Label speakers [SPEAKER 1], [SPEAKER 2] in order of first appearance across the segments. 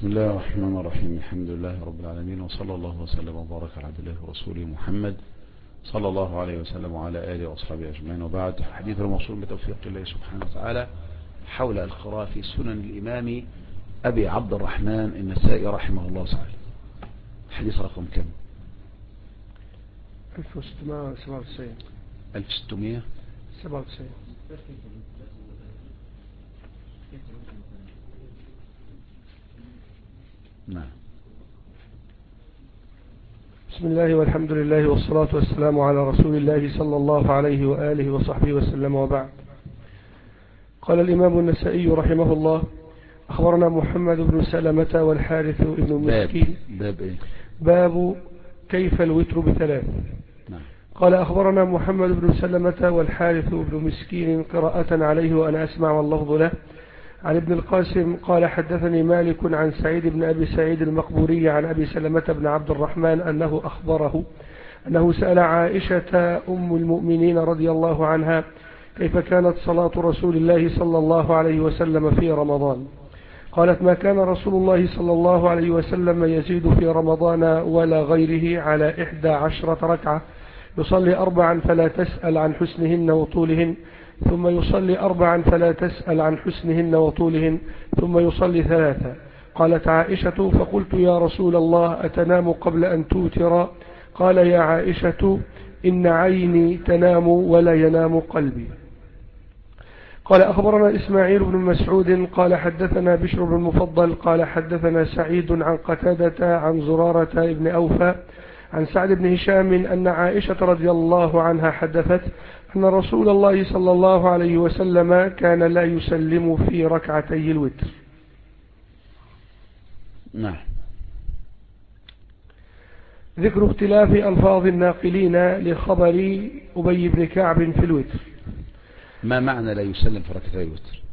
[SPEAKER 1] بسم الله الرحمن الرحيم. الحمد لله رب العالمين، وصلى الله وسلم وبارك على عبد الله ورسوله محمد صلى الله عليه وسلم وعلى آله وأصحابه أجمعين، وبعد. حديث الموصول بتوفيق الله سبحانه وتعالى حول القراءة في سنن الإمام أبي عبد الرحمن النسائي رحمه الله تعالى. حديث رقم كم؟
[SPEAKER 2] 1697.
[SPEAKER 1] 1697. نعم.
[SPEAKER 2] بسم الله والحمد لله والصلاة والسلام على رسول الله صلى الله عليه وآله وصحبه وسلم، وبعد. قال الإمام النسائي رحمه الله: أخبرنا محمد بن سلمة والحارث بن مسكين. باب كيف الوتر بثلاث.
[SPEAKER 1] نعم.
[SPEAKER 2] قال: أخبرنا محمد بن سلمة والحارث بن مسكين قراءة عليه وأنا أسمع واللفظ له، عن ابن القاسم قال: حدثني مالك عن سعيد بن أبي سعيد المقبوري عن أبي سلمة بن عبد الرحمن أنه أخبره أنه سأل عائشة أم المؤمنين رضي الله عنها كيف كانت صلاة رسول الله صلى الله عليه وسلم في رمضان. قالت: ما كان رسول الله صلى الله عليه وسلم يزيد في رمضان ولا غيره على 11 ركعة، يصلي 4 فلا تسأل عن حسنهن وطولهن، ثم يصلي 4 فلا تسأل عن حسنهن وطولهن، ثم يصلي 3. قالت عائشة: فقلت: يا رسول الله أتنام قبل أن توتر؟ قال: يا عائشة إن عيني تنام ولا ينام قلبي. قال: أخبرنا إسماعيل بن مسعود قال: حدثنا بشر بن المفضل قال: حدثنا سعيد عن قتادة عن زرارة بن أوفى عن سعد بن هشام أن عائشة رضي الله عنها حدثت أن رسول الله صلى الله عليه وسلم كان لا يسلم في ركعتي الوتر.
[SPEAKER 1] نعم.
[SPEAKER 2] ذكر اختلاف ألفاظ الناقلين لخبر أبي بن كعب في الوتر.
[SPEAKER 1] ما معنى لا يسلم في ركعتي الوتر؟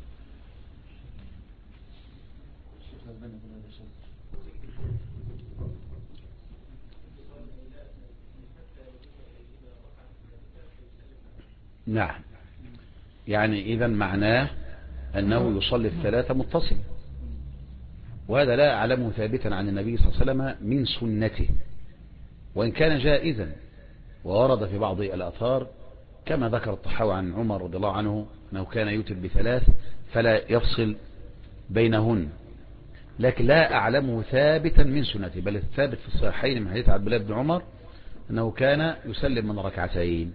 [SPEAKER 1] نعم، يعني إذا معناه أنه يصلي 3 متصل، وهذا لا أعلمه ثابتا عن النبي صلى الله عليه وسلم من سنته، وإن كان جائزا وورد في بعض الآثار كما ذكر الطحاوي عن عمر رضي الله عنه أنه كان يوتر ب3 فلا يفصل بينهن، لكن لا أعلمه ثابتا من سنته، بل الثابت في الصحيحين من حديث عبد الله بن عمر أنه كان يسلم من ركعتين،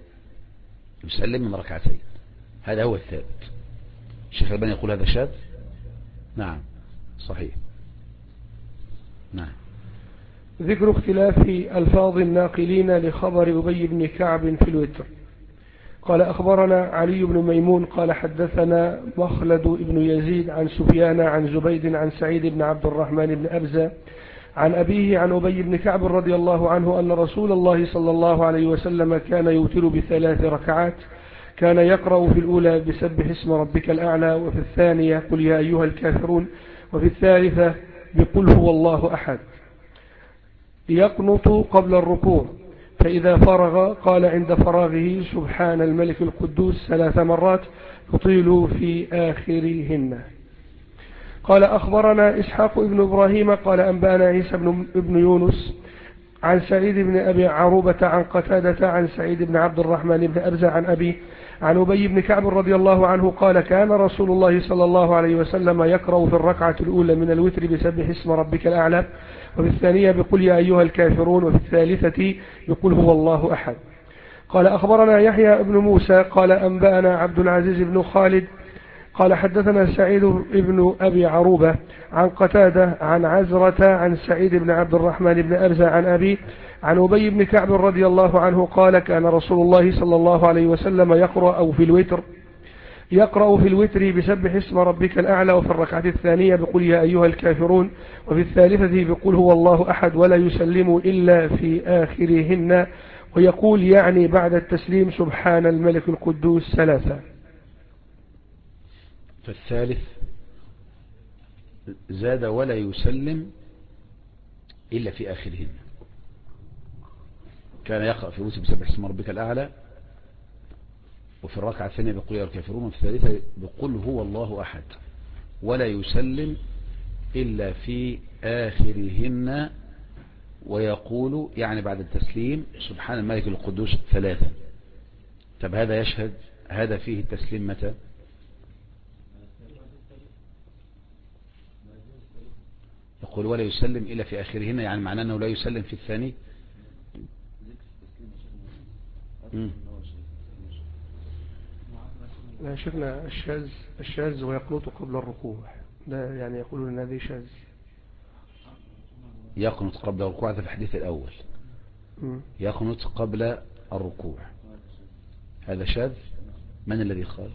[SPEAKER 1] هذا هو الثابت. الشيخ الألباني يقول هذا شاذ. نعم صحيح. نعم.
[SPEAKER 2] ذكر اختلاف ألفاظ الناقلين لخبر أبي بن كعب في الوتر. قال: أخبرنا علي بن ميمون قال: حدثنا مخلد بن يزيد عن سفيان عن زبيد عن سعيد بن عبد الرحمن بن أبزة عن أبيه عن أبي بن كعب رضي الله عنه أن رسول الله صلى الله عليه وسلم كان يوتر ب3 ركعات، كان يقرأ في الأولى بسبح اسم ربك الأعلى، وفي الثانية قل يا أيها الكافرون، وفي الثالثة بقل هو الله أحد. يقنط قبل الركوع، فإذا فرغ قال عند فراغه سبحان الملك القدوس 3 مرات يطيل في آخرهن. قال: أخبرنا إسحاق بن إبراهيم قال: أنبأنا عيسى بن يونس عن سعيد بن أبي عروبة عن قتادة عن سعيد بن عبد الرحمن بن أبزة عن أبي عن أبي بن كعب رضي الله عنه قال: كان رسول الله صلى الله عليه وسلم يقرأ في الركعة الأولى من الوتر بسبح اسم ربك الأعلى، وفي الثانية بقل يا أيها الكافرون، وفي الثالثة بقل هو الله أحد. قال: أخبرنا يحيى بن موسى قال: أنبأنا عبد العزيز بن خالد قال: حدثنا سعيد بن أبي عروبة عن قتادة عن عزرة عن سعيد بن عبد الرحمن بن أبزة عن أبي عن أبي بن كعب رضي الله عنه قال: كان رسول الله صلى الله عليه وسلم يقرأ في الوتر بسبح اسم ربك الأعلى، وفي الركعة الثانية بقل يا أيها الكافرون، وفي الثالثة بقل هو الله أحد، ولا يسلم إلا في آخرهن، ويقول يعني بعد التسليم سبحان الملك القدوس 3.
[SPEAKER 1] فالثالث زاد ولا يسلم إلا في آخرهن. كان يقرأ في الوتر بسبح اسم ربك الأعلى، وفي الركعة الثانية بقول يا الكافرون، وفي الثالثة بقول هو الله أحد، ولا يسلم إلا في آخرهن، ويقول يعني بعد التسليم سبحان الملك القدوس 3. طب هذا يشهد، هذا فيه التسليم متى؟ يقول ولا يسلم إلا في آخرهن، يعني معناه أنه لا يسلم في الثاني.
[SPEAKER 2] لا شفنا الشاذ ويقنط قبل الركوع، ده يعني يقولون ان هذه شاذ.
[SPEAKER 1] يقنط قبل الركوع في الحديث الأول، يقنط قبل الركوع، هذا شاذ. من الذي قال؟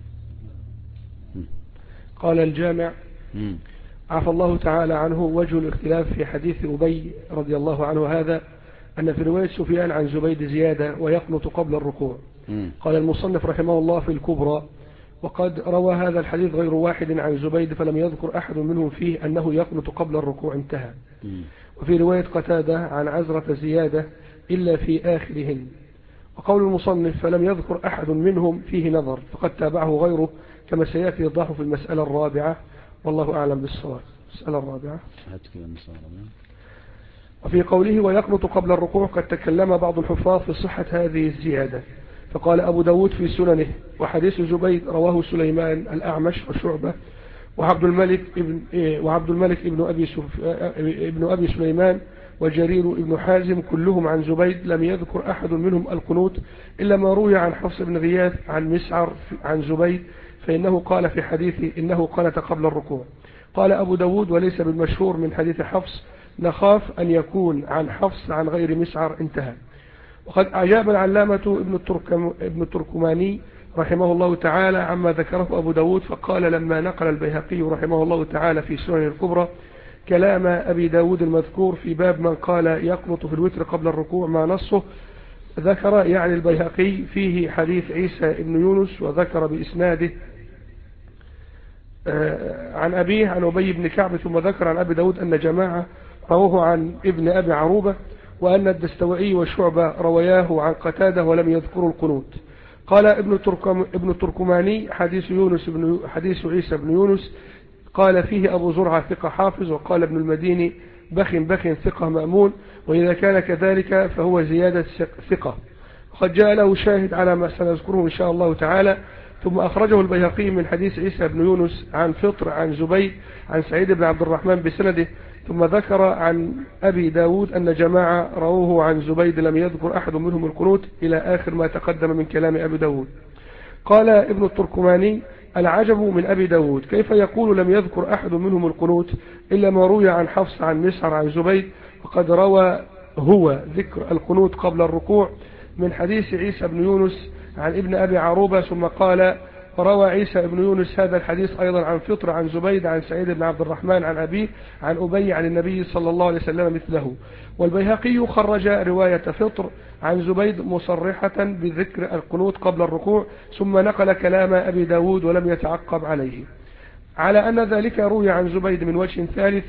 [SPEAKER 2] قال الجامع عفى الله تعالى عنه: وجه الاختلاف في حديث أبي رضي الله عنه هذا أن في رواية سفيان عن زبيد زيادة ويقنط قبل الركوع. قال المصنف رحمه الله في الكبرى: وقد روى هذا الحديث غير واحد عن زبيد فلم يذكر أحد منهم فيه أنه يقنط قبل الركوع، انتهى. وفي رواية قتادة عن عزرة زيادة إلا في آخرهن. وقول المصنف فلم يذكر أحد منهم فيه نظر، فقد تابعه غيره كما سيأتي يوضح في المسألة الرابعة، والله أعلم بالصواب. المسألة الرابعة. وفي قوله ويقنط قبل الركوع قد تكلم بعض الحفاظ في صحة هذه الزيادة، فقال أبو داود في سننه: وحديث زبيد رواه سليمان الأعمش وشعبة وعبد الملك ابن أبي سليمان وجرير ابن حازم كلهم عن زبيد، لم يذكر أحد منهم القنوت إلا ما روي عن حفص بن غياث عن مسعر عن زبيد، فإنه قال في حديثه إنه قنت قبل الركوع. قال أبو داود: وليس بالمشهور من حديث حفص، نخاف أن يكون عن حفص عن غير مسعر، انتهى. وقد أجاب العلامة ابن التركماني رحمه الله تعالى عما ذكره أبو داود، فقال لما نقل البيهقي رحمه الله تعالى في سنن الكبرى كلام أبي داود المذكور في باب من قال يقنط في الوتر قبل الركوع ما نصه، ذكر يعني البيهقي فيه حديث عيسى ابن يونس، وذكر بإسناده عن أبيه عن أبي بن كعب، ثم ذكر عن أبي داود أن جماعة رواه عن ابن أبي عروبة، وأن الدستوائي وشعبة رواياه عن قتادة ولم يذكروا القنوت. قال ابن التركماني حديث عيسى بن يونس قال فيه أبو زرعة ثقة حافظ، وقال ابن المديني بخ ثقة مأمون، وإذا كان كذلك فهو زيادة ثقة، وقد جاء له شاهد على ما سنذكره إن شاء الله تعالى. ثم أخرجه البيهقي من حديث عيسى بن يونس عن فطر عن زبيد عن سعيد بن عبد الرحمن بسنده، ثم ذكر عن أبي داود أن جماعة رووه عن زبيد لم يذكر أحد منهم القنوت إلى آخر ما تقدم من كلام أبي داود. قال ابن التركماني: العجب من أبي داود كيف يقول لم يذكر أحد منهم القنوت إلا ما روي عن حفص عن مسعر عن زبيد، وقد روى هو ذكر القنوت قبل الركوع من حديث عيسى بن يونس عن ابن أبي عروبة. ثم قال: وروى عيسى بن يونس هذا الحديث أيضا عن فطر عن زبيد عن سعيد بن عبد الرحمن عن أبيه عن أبي عن النبي صلى الله عليه وسلم مثله. والبيهقي خرج رواية فطر عن زبيد مصرحة بذكر القنوت قبل الركوع، ثم نقل كلام أبي داود ولم يتعقب عليه، على أن ذلك روي عن زبيد من وجه ثالث.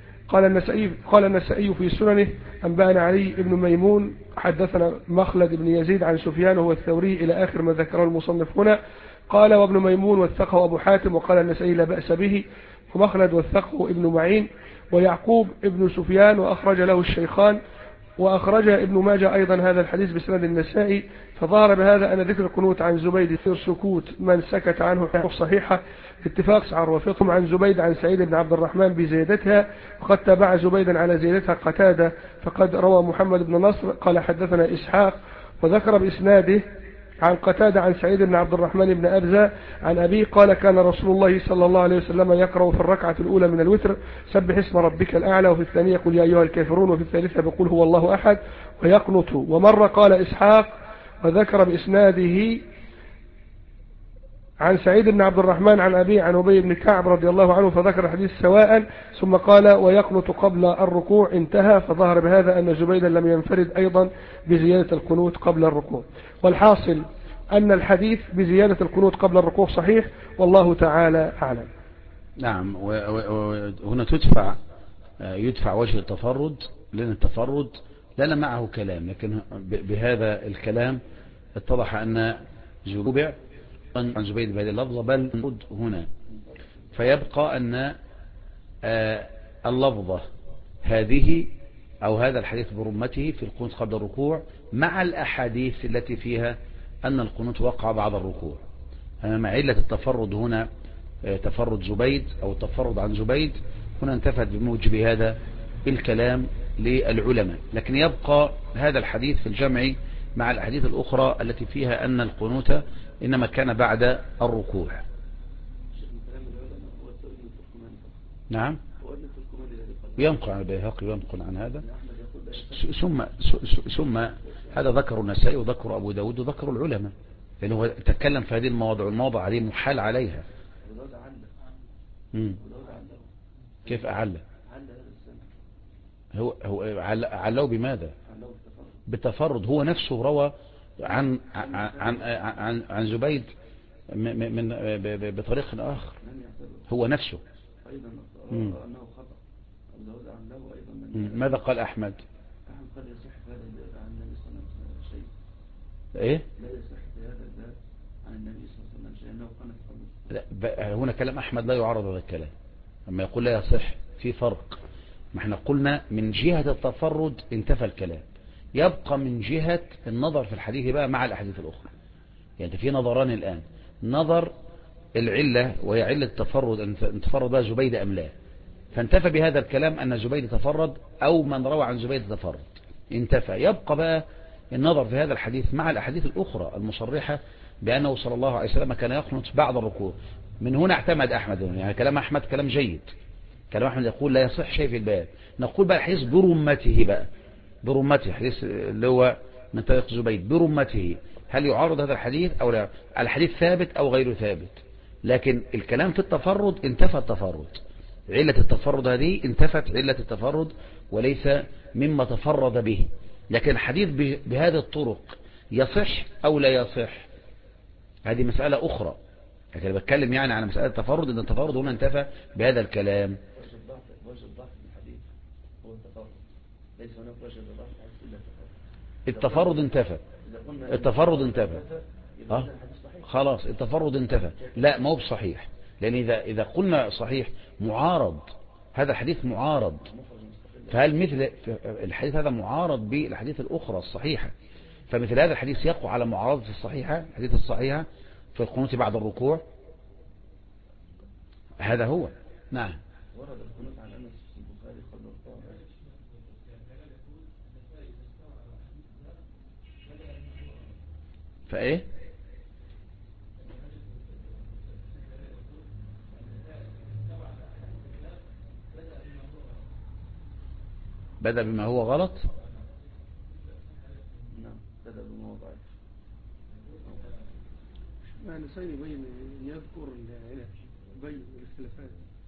[SPEAKER 2] قال النسائي في سننه: أنبأنا علي بن ميمون حدثنا مخلد بن يزيد عن سفيان وهو الثوري إلى آخر ما ذكره المصنف هنا. قال وابن ميمون وثقه أبو حاتم، وقال النسائي لا بأس به، ومخلد وثقه ابن معين ويعقوب ابن سفيان، وأخرج له الشيخان، وأخرج ابن ماجه أيضا هذا الحديث بسند النسائي. فظهر بهذا أن ذكر القنوت عن زبيد في سكوت من سكت عنه صحيحة اتفاق سعر وفقهم عن زبيد عن سعيد بن عبد الرحمن بزيادتها، وقد تابع زبيدا على زيادتها قتادة، فقد روى محمد بن نصر قال حدثنا إسحاق، وذكر بإسناده عن قتادة عن سعيد بن عبد الرحمن بن أبزة عن أبيه قال: كان رسول الله صلى الله عليه وسلم يقرأ في الركعة الأولى من الوتر سبح اسم ربك الأعلى، وفي الثانية قل يا أيها الكافرون، وفي الثالثة بقول هو الله أحد، ويقنط. ومر قال إسحاق وذكر بإسناده عن سعيد بن عبد الرحمن عن أبيه عن أبي بن كعب رضي الله عنه فذكر الحديث سواء، ثم قال ويقنط قبل الركوع، انتهى. فظهر بهذا أن زبيدا لم ينفرد أيضا بزيادة القنوت قبل الركوع. والحاصل أن الحديث بزيادة القنوت قبل الركوع صحيح، والله تعالى أعلم.
[SPEAKER 1] نعم. وهنا يدفع وجه التفرد، لأن التفرد لنا معه كلام، لكن بهذا الكلام اتضح أن زبيع عن زبيد بهذه اللفظة بل هنا، فيبقى أن اللفظة هذه أو هذا الحديث برمته في القنوت قبل الركوع مع الأحاديث التي فيها أن القنوت وقع بعد الركوع. مع علة التفرد هنا تفرد زبيد أو التفرد عن زبيد هنا انتفت بموجب هذا الكلام للعلماء. لكن يبقى هذا الحديث في الجمع مع الأحاديث الأخرى التي فيها أن القنوت إنما كان بعد الركوع. نعم ينقل عن البيهقي وينقل عن هذا ثم هذا ذكر النسائي وذكر أبو داود وذكر العلماء لأنه هو تكلم في هذه المواضع والمواضع هذه محال عليها. كيف أعلى هو علّه بماذا؟ بالتفرد. هو نفسه روى عن زبيد من بطريق آخر هو نفسه. ماذا قال أحمد؟
[SPEAKER 3] قال يصح هذا عن النبي صلى الله عليه وسلم شيء.
[SPEAKER 1] إيه؟
[SPEAKER 3] لا يصح في هذا الباب عن النبي صلى الله عليه وسلم شيء أنه قال
[SPEAKER 1] لا هنا كلام أحمد لا يعارض هذا الكلام. لما يقول لا يصح في فرق. ما احنا قلنا من جهة التفرد انتفى الكلام، يبقى من جهة النظر في الحديث بقى مع الأحاديث الأخرى. يعني في نظران الآن، نظر العلة وهي علة التفرد أن تفرد بها زبيد أم لا، فانتفى بهذا الكلام أن زبيد تفرد أو من روى عن زبيد تفرد انتفى. يبقى بقى النظر في هذا الحديث مع الأحاديث الأخرى المصرحة بأنه صلى الله عليه وسلم كان يقنط بعد الركوع. من هنا اعتمد أحمد، يعني كلام أحمد كلام جيد. كلام أحمد يقول لا يصح شيء في الباب. نقول بقى الحديث برمته بقى، برمته الحديث اللي هو من طريق زبيد برمته، هل يعارض هذا الحديث أو لا؟ الحديث ثابت أو غير ثابت، لكن الكلام في التفرد انتفى التفرد. علة التفرد هذه انتفت علة التفرد وليس مما تفرد به. لكن الحديث بهذه الطرق يصح أو لا يصح هذه مسألة أخرى. لكن أنا بتكلم يعني على مسألة التفرد، إن التفرد هنا انتفى بهذا الكلام.
[SPEAKER 3] وجه الضعف في الحديث هو التفرد، ليس هناك وجه للضعف إلا
[SPEAKER 1] التفرد انتفى. التفرد انتفى خلاص التفرد انتفى. لا ما هو بصحيح، لأن إذا قلنا صحيح معارض، هذا الحديث معارض، فهل مثل الحديث هذا معارض بالحديث الأخرى الصحيحة؟ فمثل هذا الحديث يقع على معارضة الصحيحة، الحديث الصحيحة في القنوت بعد الركوع. هذا هو. نعم
[SPEAKER 3] ورد القنوت عن أنس في البخاري قبل الركوع.
[SPEAKER 1] فإيه بدأ بما هو غلط.
[SPEAKER 3] نعم بدأ بما هو ضعيف.
[SPEAKER 2] يعني سيد يبين يذكر العلل يبين الاختلافات.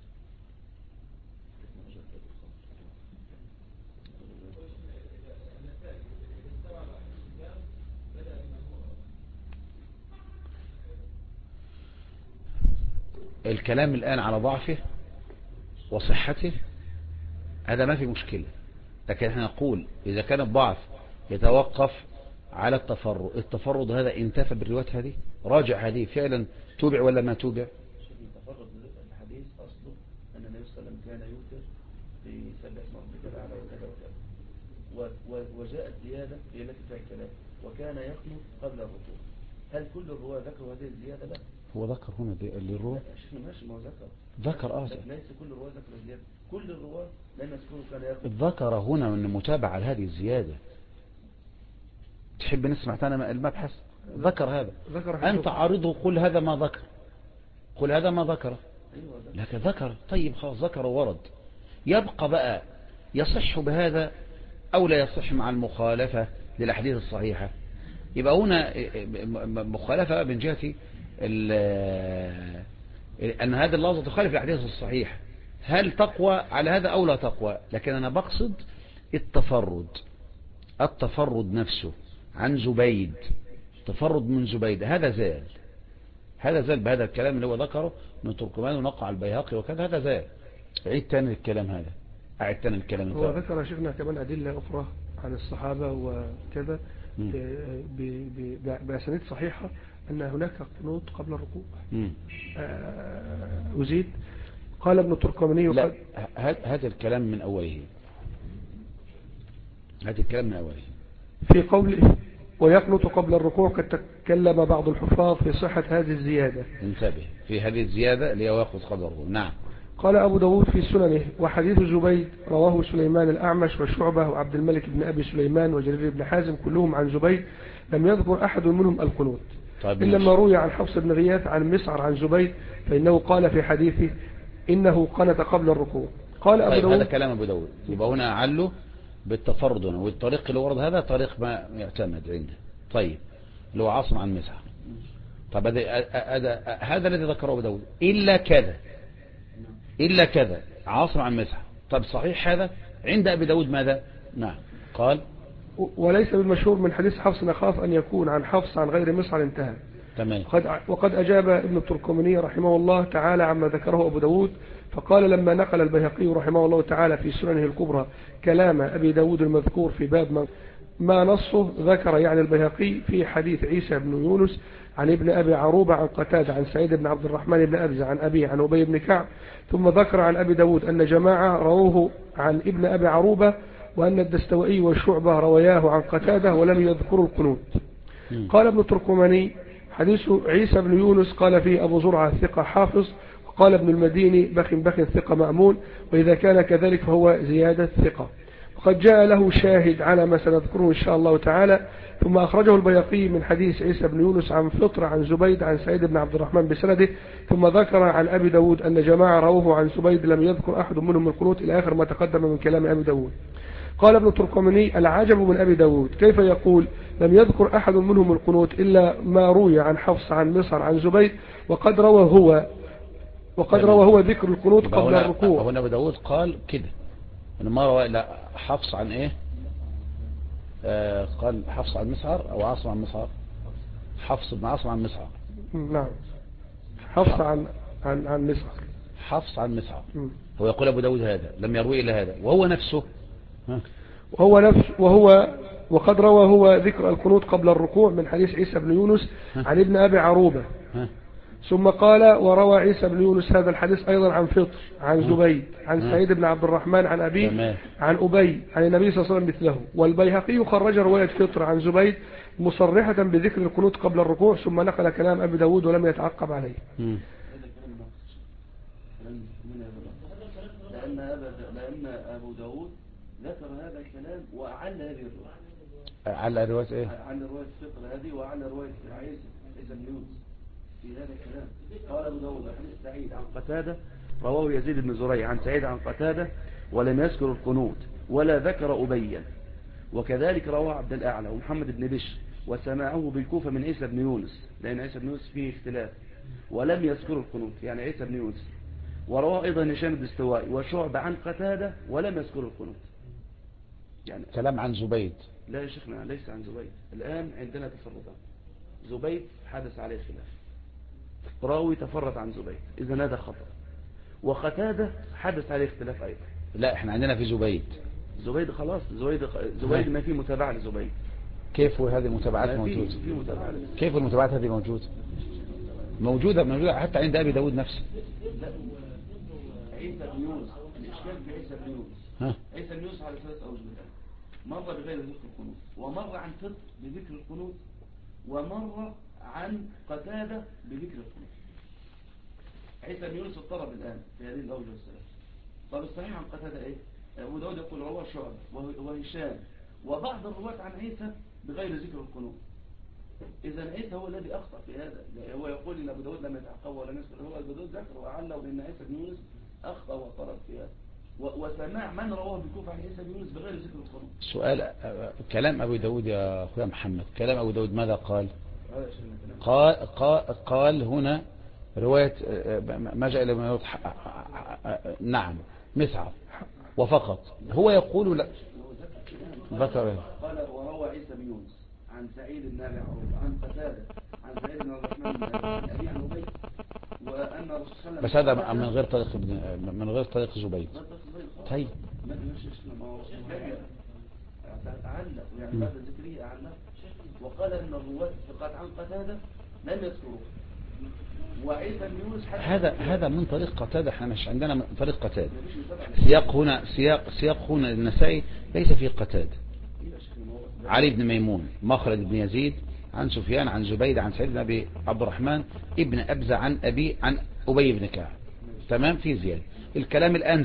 [SPEAKER 1] الكلام الآن على ضعفه وصحته هذا ما في مشكلة، لكن احنا نقول إذا كان الضعف يتوقف على التفرد هذا انتفى بالروايات هذه. راجع هذه فعلا توبع ولا ما توبع؟
[SPEAKER 3] التفرد الحديث أصله أن النبي صلى الله عليه وسلم كان يوتر في سبع اسم ربك الأعلى وكذا وكذا، وجاءت زيادة في التي فيها الكلام وكان يقنط قبل الركوع. هل كل الرواة ذكروا هذه الزيادة؟ لا
[SPEAKER 1] هو ذكر هنا اللي الرواه
[SPEAKER 3] شيخنا ماشي، ما هو ذكر ليس كل الرواة ذكروا الزيادة، كل الرواة لم يذكروا كان يقنط.
[SPEAKER 1] ذكر هنا أن متابعة هذه الزيادة. تحب نسمع ثاني المبحث؟ ذكر هذا. أنت عارضه قل هذا ما ذكر، قل هذا ما ذكر. لكن ذكر طيب خلاص ذكر ورد. يبقى بقى يصح بهذا أو لا يصح مع المخالفة للأحاديث الصحيحة. يبقى هنا مخالفة من جهة أن هذه اللفظة تخالف الأحاديث الصحيحة، هل تقوى على هذا أو لا تقوى؟ لكن أنا بقصد التفرد نفسه عن زبيد، تفرد من زبيد، هذا زال بهذا الكلام اللي هو ذكره من تركمان ونقع البيهقي وكذا، هذا زال. عيد تاني الكلام هذا، أعيد تاني الكلام.
[SPEAKER 2] هو ذكر شيخنا كمان أدلة أخرى عن الصحابة وكذا بأسانيد صحيحة أن هناك قنوت قبل الركوع. وزيد قال ابن التركماني
[SPEAKER 1] لا، هذا الكلام من أوله. هذا الكلام من أوله
[SPEAKER 2] في قوله ويقنط قبل الركوع قد تكلم بعض الحفاظ في صحة هذه الزيادة.
[SPEAKER 1] انتبه في هذه الزيادة اللي هو يأخذ قدر الركوع. نعم.
[SPEAKER 2] قال أبو داود في سننه وحديث زبيد رواه سليمان الأعمش وشعبة وعبد الملك بن أبي سليمان وجرير بن حازم كلهم عن زبيد لم يذكر أحد منهم القنوت إلا ما روي عن حفص بن غياث عن مسعر عن زبيد فإنه قال في حديثه إنه قنت قبل الركوع. قال أبو داود
[SPEAKER 1] هذا كلام أبو داود يبقى هنا أعله بالتفرد هنا، والطريق اللي ورد هذا طريق ما يعتمد عنده. طيب اللي هو عاصم عن مسعر. طب هذا الذي ذكره أبو داود إلا كذا عاصم عن مسعر. طب صحيح هذا عند أبي داود ماذا؟ نعم قال
[SPEAKER 2] وليس بالمشهور من حديث حفص نخاف أن يكون عن حفص عن غير مسعر انتهى.
[SPEAKER 1] تمام.
[SPEAKER 2] وقد أجاب ابن التركماني رحمه الله تعالى عما ذكره أبو داود فقال لما نقل البيهقي رحمه الله تعالى في سننه الكبرى كلام أبي داود المذكور في باب ما نصه ذكر يعني البيهقي في حديث عيسى بن يونس عن ابن أبي عروبة عن قتادة عن سعيد بن عبد الرحمن بن أبزة عن أبي عن أبي بن كعب ثم ذكر عن أبي داود أن جماعة رووه عن ابن أبي عروبة وأن الدستوائي والشعبة روياه عن قتادة ولم يذكروا القنوت. قال ابن التركماني حديث عيسى بن يونس قال فيه أبو زرعة ثقة حافظ وقال ابن المديني بخ ثقة مأمون وإذا كان كذلك فهو زيادة ثقة وقد جاء له شاهد على ما سنذكره إن شاء الله تعالى. ثم أخرجه البيهقي من حديث عيسى بن يونس عن فطر عن زبيد عن سعيد بن عبد الرحمن بسنده ثم ذكر عن أبي داود أن جماعة رووه عن زبيد لم يذكر أحد منهم القنوت إلى آخر ما تقدم من كلام أبي داود. قال ابن التركماني العجب من أبي داود كيف يقول لم يذكر أحد منهم القنوت إلا ما روي عن حفص عن مصر عن زبيد وقد روى هو ذكر القنوت قبل الركوع.
[SPEAKER 1] هنا أبو داود قال كده ما روى لا حفص عن إيه قال حفص عن مسعر أو عاصم عن مسعر حفص بن عاصم عن مسعر.
[SPEAKER 2] نعم حفص عن مسعر
[SPEAKER 1] حفص عن مسعر. هو يقول أبو داود هذا لم يروي إلا هذا وهو نفسه
[SPEAKER 2] وقد روى هو ذكر القنوت قبل الركوع من حديث عيسى بن يونس عن ابن أبي عروبة. ثم قال وروى عيسى بن يونس هذا الحديث أيضا عن فطر عن زبيد عن سعيد بن عبد الرحمن عن أبيه عن أبي عن النبي صلى الله عليه وسلم مثله. والبيهقي خرج رواية فطر عن زبيد مصرحة بذكر القنوت قبل الركوع ثم نقل كلام أبي داود ولم يتعقب عليه.
[SPEAKER 3] لأن أبو داود ذكر هذا الكلام وأعل هذه الرواية.
[SPEAKER 1] على رواية إيه؟
[SPEAKER 3] على رواية فطر هذه وعلى رواية عيسى بن يونس في هذا الكلام. قال أبو داود حديث سعيد عن قتادة رواه يزيد بن زريع عن سعيد عن قتادة ولم يذكر القنوت ولا ذكر أبيا وكذلك رواه عبد الأعلى ومحمد بن بشر وسماعه بالكوفة من عيسى بن يونس لأن عيسى بن يونس فيه اختلاف ولم يذكر القنوت يعني عيسى بن يونس. ورواه أيضا هشام الدستوائي وشعب عن قتادة ولم يذكر القنوت. يعني
[SPEAKER 1] كلام عن زبيد.
[SPEAKER 3] لا يا شيخنا ليس عن زبيد. الآن عندنا تفردان. زبيد حدث عليه خلاف راوي تفرد عن زبيد إذا هذا خطأ وقتادة حدث عليه اختلاف أيضا.
[SPEAKER 1] لا احنا عندنا في
[SPEAKER 3] زبيد خلاص زبيد ما في متابعة لزبيد.
[SPEAKER 1] كيف هذه المتابعات موجودة؟ كيف المتابعات هذه موجودة حتى عند أبي داود نفسه.
[SPEAKER 3] لا عيسى بن يونس الإشكال في عيسى بن يونس عيسى بن يونس على ثلاث أوجه الآن مرة بغير ذكر القنوت ومرة عن فطر بذكر القنوت ومرة عن قتادة بذكر القنوت. عيسى بن يونس اضطرب الآن في هذه الأوجه الثلاث. طب الصحيح عن قتادة إيه؟ أبو داود يقول رواه شعبة وهشام وبعض الرواة عن عيسى بغير ذكر القنوت. إذا عيسى هو الذي أخطأ في هذا. هو يقول إن أبو داود لم يتعقب ولم يذكر. هو أبو داود ذكر وعله بأن عيسى بن يونس أخطأ واضطرب في هذا وسماع من رواه بالكوفة عن عيسى بن يونس بغير ذكر القنوت.
[SPEAKER 1] سؤال كلام أبو داود يا أخويا محمد كلام أبو داود ماذا قال؟ قال هنا رواية ما جاء إلى نعم مسعر وفقط. هو يقول لا ذكر
[SPEAKER 3] قال وروى عيسى بن يونس عن سعيد بن أبي عروبة عن قتادة عن سعيد بن الرحمن بن أبي عن أبي وأن الرسول
[SPEAKER 1] بس هذا من غير طريق زبيد. طيب
[SPEAKER 3] أعلق يعني بعد ذكره أعلق وقال أن الرواة الثقات عن قتادة لم يذكروه وعيسى بن يونس
[SPEAKER 1] هذا من طريق قتادة، احنا مش عندنا من طريق قتادة. سياق هنا للنسائي ليس فيه قتادة. علي بن ميمون، مخلد بن يزيد، عن سفيان، عن زبيد، عن سعيد بن أبي عبد الرحمن ابن أبزة، عن أبي عن أبي بن كعب. تمام، في زيادة. الكلام الآن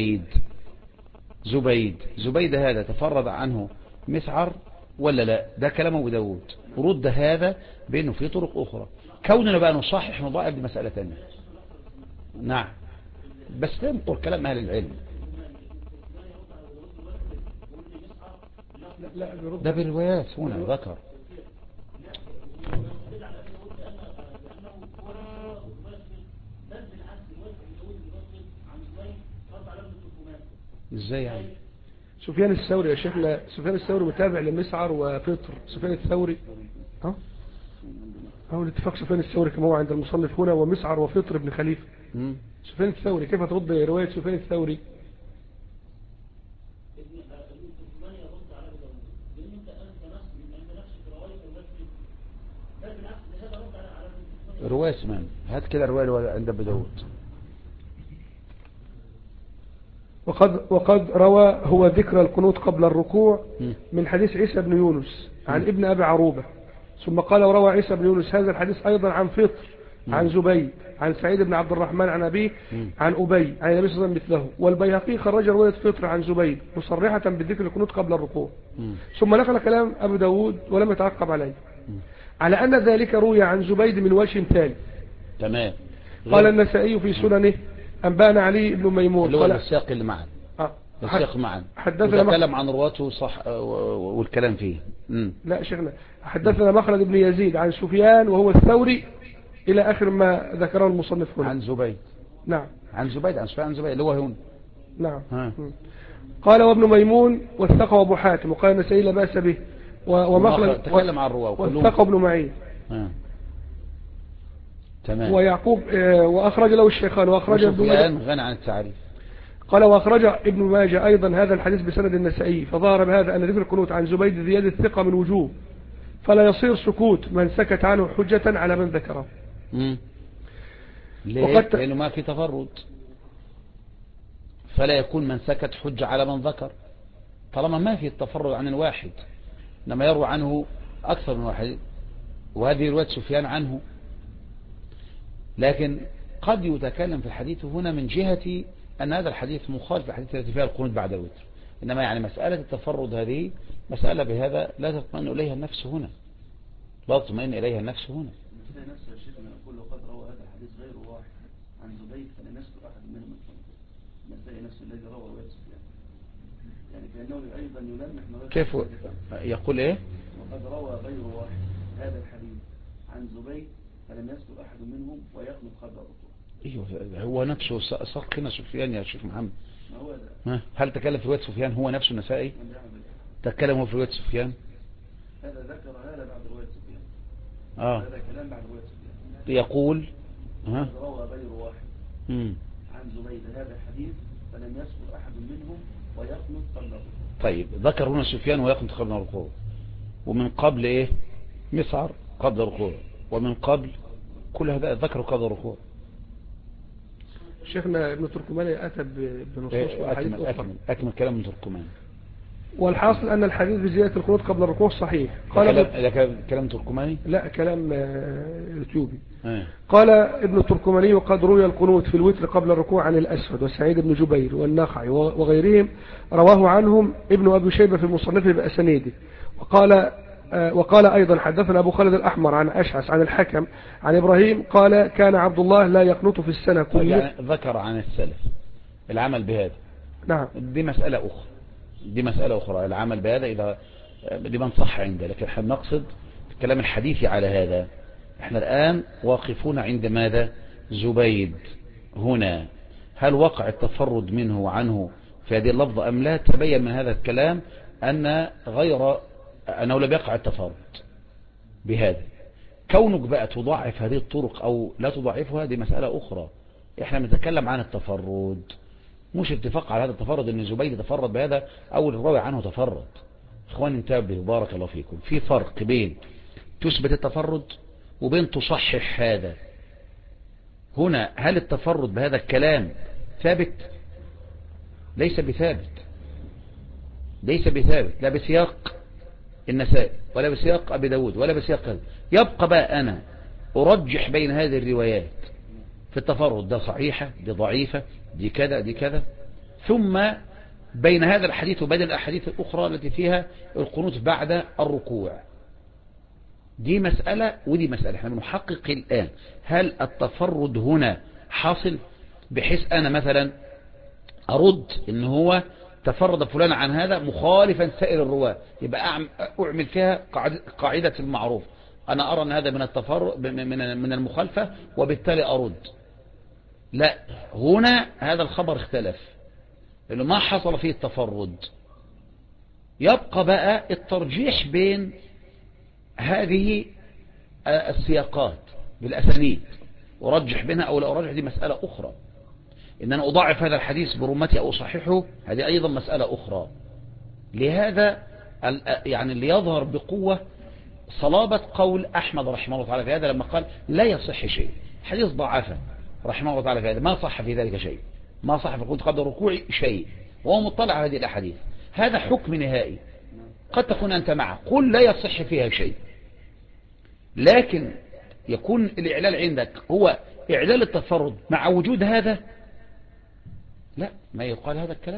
[SPEAKER 1] زبيد هذا تفرد عنه مسعر ولا لا؟ ده كلام أبو داود. رد هذا بأنه في طرق أخرى. كوننا بقى نصحح نضاعف دي مسألة تانية. نعم، بس تنقل كلام أهل العلم. ده بالروايات هنا ذكر. ازاي يعني؟
[SPEAKER 2] سفيان الثوري يا شيخنا، سفيان الثوري متابع لمسعر وفطر. سفيان الثوري هو الاتفاق. سفيان الثوري كما هو عند المصنف هنا، ومسعر وفطر بن خليفة. سفيان الثوري كيف ترد رواية سفيان الثوري؟
[SPEAKER 1] رواية اسمان، هات كده رواية عند أبو داود.
[SPEAKER 2] وقد روى هو ذكر القنوت قبل الركوع من حديث عيسى بن يونس عن ابن أبي عروبة. ثم قال وروى عيسى بن يونس هذا الحديث أيضا عن فطر عن زبيد عن سعيد بن عبد الرحمن عن أبيه عن أبي عن النبي صلى الله عليه وسلم مثله. والبيهقي خرج رواية فطر عن زبيد مصرحة بذكر القنوت قبل الركوع. ثم نقل كلام أبو داود ولم يتعقب عليه على أن ذلك روي عن زبيد من وجه ثالث.
[SPEAKER 1] تمام.
[SPEAKER 2] قال النسائي في سننه أنبأنا علي بن ميمون
[SPEAKER 1] اللي هو السياق اللي معنا. السياق معنا.
[SPEAKER 2] حدثنا
[SPEAKER 1] نتكلم عن رواته صح والكلام فيه.
[SPEAKER 2] لا شيخنا، حدثنا مخلد بن يزيد عن سفيان وهو الثوري إلى آخر ما ذكره المصنف هنا.
[SPEAKER 1] عن زبيد.
[SPEAKER 2] نعم.
[SPEAKER 1] عن زبيد عن سفيان عن زبيد اللي هو هنا.
[SPEAKER 2] نعم. قال وابن ميمون وثقه أبو حاتم وقال النسائي لا بأس به ومخلد
[SPEAKER 1] تكلم عن الرواه
[SPEAKER 2] وثقه ابن معين.
[SPEAKER 1] تمام.
[SPEAKER 2] ويعقوب وأخرج له الشيخان وأخرج ابن
[SPEAKER 1] سفيان غنى عن التعريف.
[SPEAKER 2] قال وأخرج ابن ماجه أيضا هذا الحديث بسند النسائي. فظهر بهذا أن ذكر القنوت عن زبيد زيادة الثقة من وجوه، فلا يصير سكوت من سكت عنه حجة على من ذكره.
[SPEAKER 1] ليه؟ لأنه ما في تفرد، فلا يكون من سكت حجة على من ذكر طالما ما في التفرد عن الواحد، إنما يروى عنه أكثر من واحد، وهذه رواية سفيان عنه. لكن قد يتكلم في الحديث هنا من جهة أن هذا الحديث مخالف الحديث التي فيها القنوت بعد الوتر، إنما يعني مسألة التفرد هذه مسألة بهذا لا تطمئن إليها النفس هنا، لا تطمئن إليها النفس هنا.
[SPEAKER 3] نفس الشيخ يقول وقد روى هذا الحديث غير واحد عن زبيد فلم يذكر أحد منهم الثاني نفس الذي روى رواية سفيان، يعني كأنه أيضا يلمح
[SPEAKER 1] كيف يقول إيه؟
[SPEAKER 3] وقد روى غير واحد هذا الحديث عن زبيد فلم يذكر أحد منهم ويقنط قبل الركوع.
[SPEAKER 1] ايوه هو نفسه ساق هنا سفيان يا شيخ محمد.
[SPEAKER 3] ما هو ده؟
[SPEAKER 1] هل تكلم في رواية سفيان هو نفسه النسائي؟ تكلم هو في رواية سفيان؟
[SPEAKER 3] هذا ذكر هذا بعد رواية سفيان. هذا كلام بعد رواية سفيان.
[SPEAKER 1] يقول
[SPEAKER 3] روى غير واحد عن زبيد هذا الحديث فلم يذكر أحد منهم ويقنط قبل الركوع.
[SPEAKER 1] طيب ذكر هنا سفيان ويقنط قبل الركوع، ومن قبل ايه؟ مسعر قبل الركوع، ومن قبل كل هذا ذكروا قبل الركوع.
[SPEAKER 2] شيخنا ابن تركماني أتى بنصوص وحديث أخرى.
[SPEAKER 1] أكمل كلام ابن تركماني.
[SPEAKER 2] والحاصل أن الحديث بزيادة القنوت قبل الركوع صحيح.
[SPEAKER 1] قال كلام تركماني؟
[SPEAKER 2] لا كلام اليوتيوبي. قال ابن تركماني وقد روي القنوت في الوتر قبل الركوع عن الأسود وسعيد بن جبير والنخعي وغيرهم، رواه عنهم ابن أبي شيبة في مصنفه بأسانيده. وقال أيضا حدثنا أبو خالد الأحمر عن أشعث عن الحكم عن إبراهيم قال كان عبد الله لا يقنط في السنة كلها.
[SPEAKER 1] يعني ذكر عن السلف العمل بهذا.
[SPEAKER 2] نعم.
[SPEAKER 1] دي مسألة أخرى العمل بهذا إذا لمن صح عنده، لكن احنا نقصد الكلام الحديثي على هذا. احنا الآن واقفون عند ماذا؟ زبيد هنا، هل وقع التفرد منه وعنه في هذه اللفظة أم لا؟ تبين من هذا الكلام أنه لم يقع التفرد بهذا. كونك بقى تضاعف هذه الطرق أو لا تضاعفها دي مسألة أخرى. احنا بنتكلم عن التفرد، مش اتفاق على هذا التفرد ان زبيد تفرد بهذا او الراوي عنه تفرد. اخواني انتبهوا بارك الله فيكم، في فرق بين تثبت التفرد وبين تصحح هذا. هنا هل التفرد بهذا الكلام ثابت؟ ليس بثابت، ليس بثابت، لا بسياق النسائي ولا بسياق أبي داود ولا بسياق هذا. يبقى بقى أنا أرجح بين هذه الروايات في التفرد، ده صحيحة دي ضعيفة دي كذا دي كذا، ثم بين هذا الحديث وبين الأحاديث الأخرى التي فيها القنوت بعد الركوع. دي مسألة ودي مسألة، احنا بنحقق الآن هل التفرد هنا حاصل بحيث أنا مثلا أرد إن هو تفرد فلان عن هذا مخالفا سائر الرواة، يبقى أعمل فيها قاعدة المعروف، أنا أرى أن هذا من التفرد من المخالفة وبالتالي أرد. لا، هنا هذا الخبر اختلف لأنه ما حصل فيه التفرد. يبقى بقى الترجيح بين هذه السياقات بالأسانيد، أرجح بينها أو لا أرجح، دي مسألة أخرى. إن أنا أضاعف هذا الحديث برمتي أو أصححه، هذه أيضا مسألة أخرى. لهذا يعني اللي يظهر بقوة صلابة قول أحمد رحمه الله تعالى في هذا لما قال لا يصح شيء، حديث ضعفه رحمه الله تعالى في هذا، ما صح في ذلك شيء، ما صح في كنت قبل الركوع شيء، وهو مطلع على هذه الأحاديث. هذا حكم نهائي، قد تكون أنت معه قل لا يصح فيها شيء، لكن يكون الإعلال عندك هو إعلال التفرد مع وجود هذا، لا ما يقال هذا الكلام.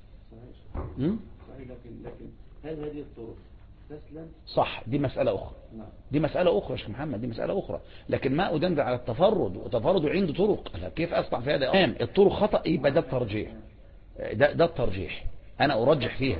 [SPEAKER 3] صحيح، لكن هل هذه الطرق تسلم؟
[SPEAKER 1] صح، دي مسألة أخرى. دي مسألة أخرى يا شيخ محمد، دي مسألة أخرى، لكن ما أدند على التفرد، وتفرد عنده طرق، كيف أصنع في هذا؟ الطرق خطأ، يبقى ده الترجيح، ده الترجيح أنا أرجح فيها.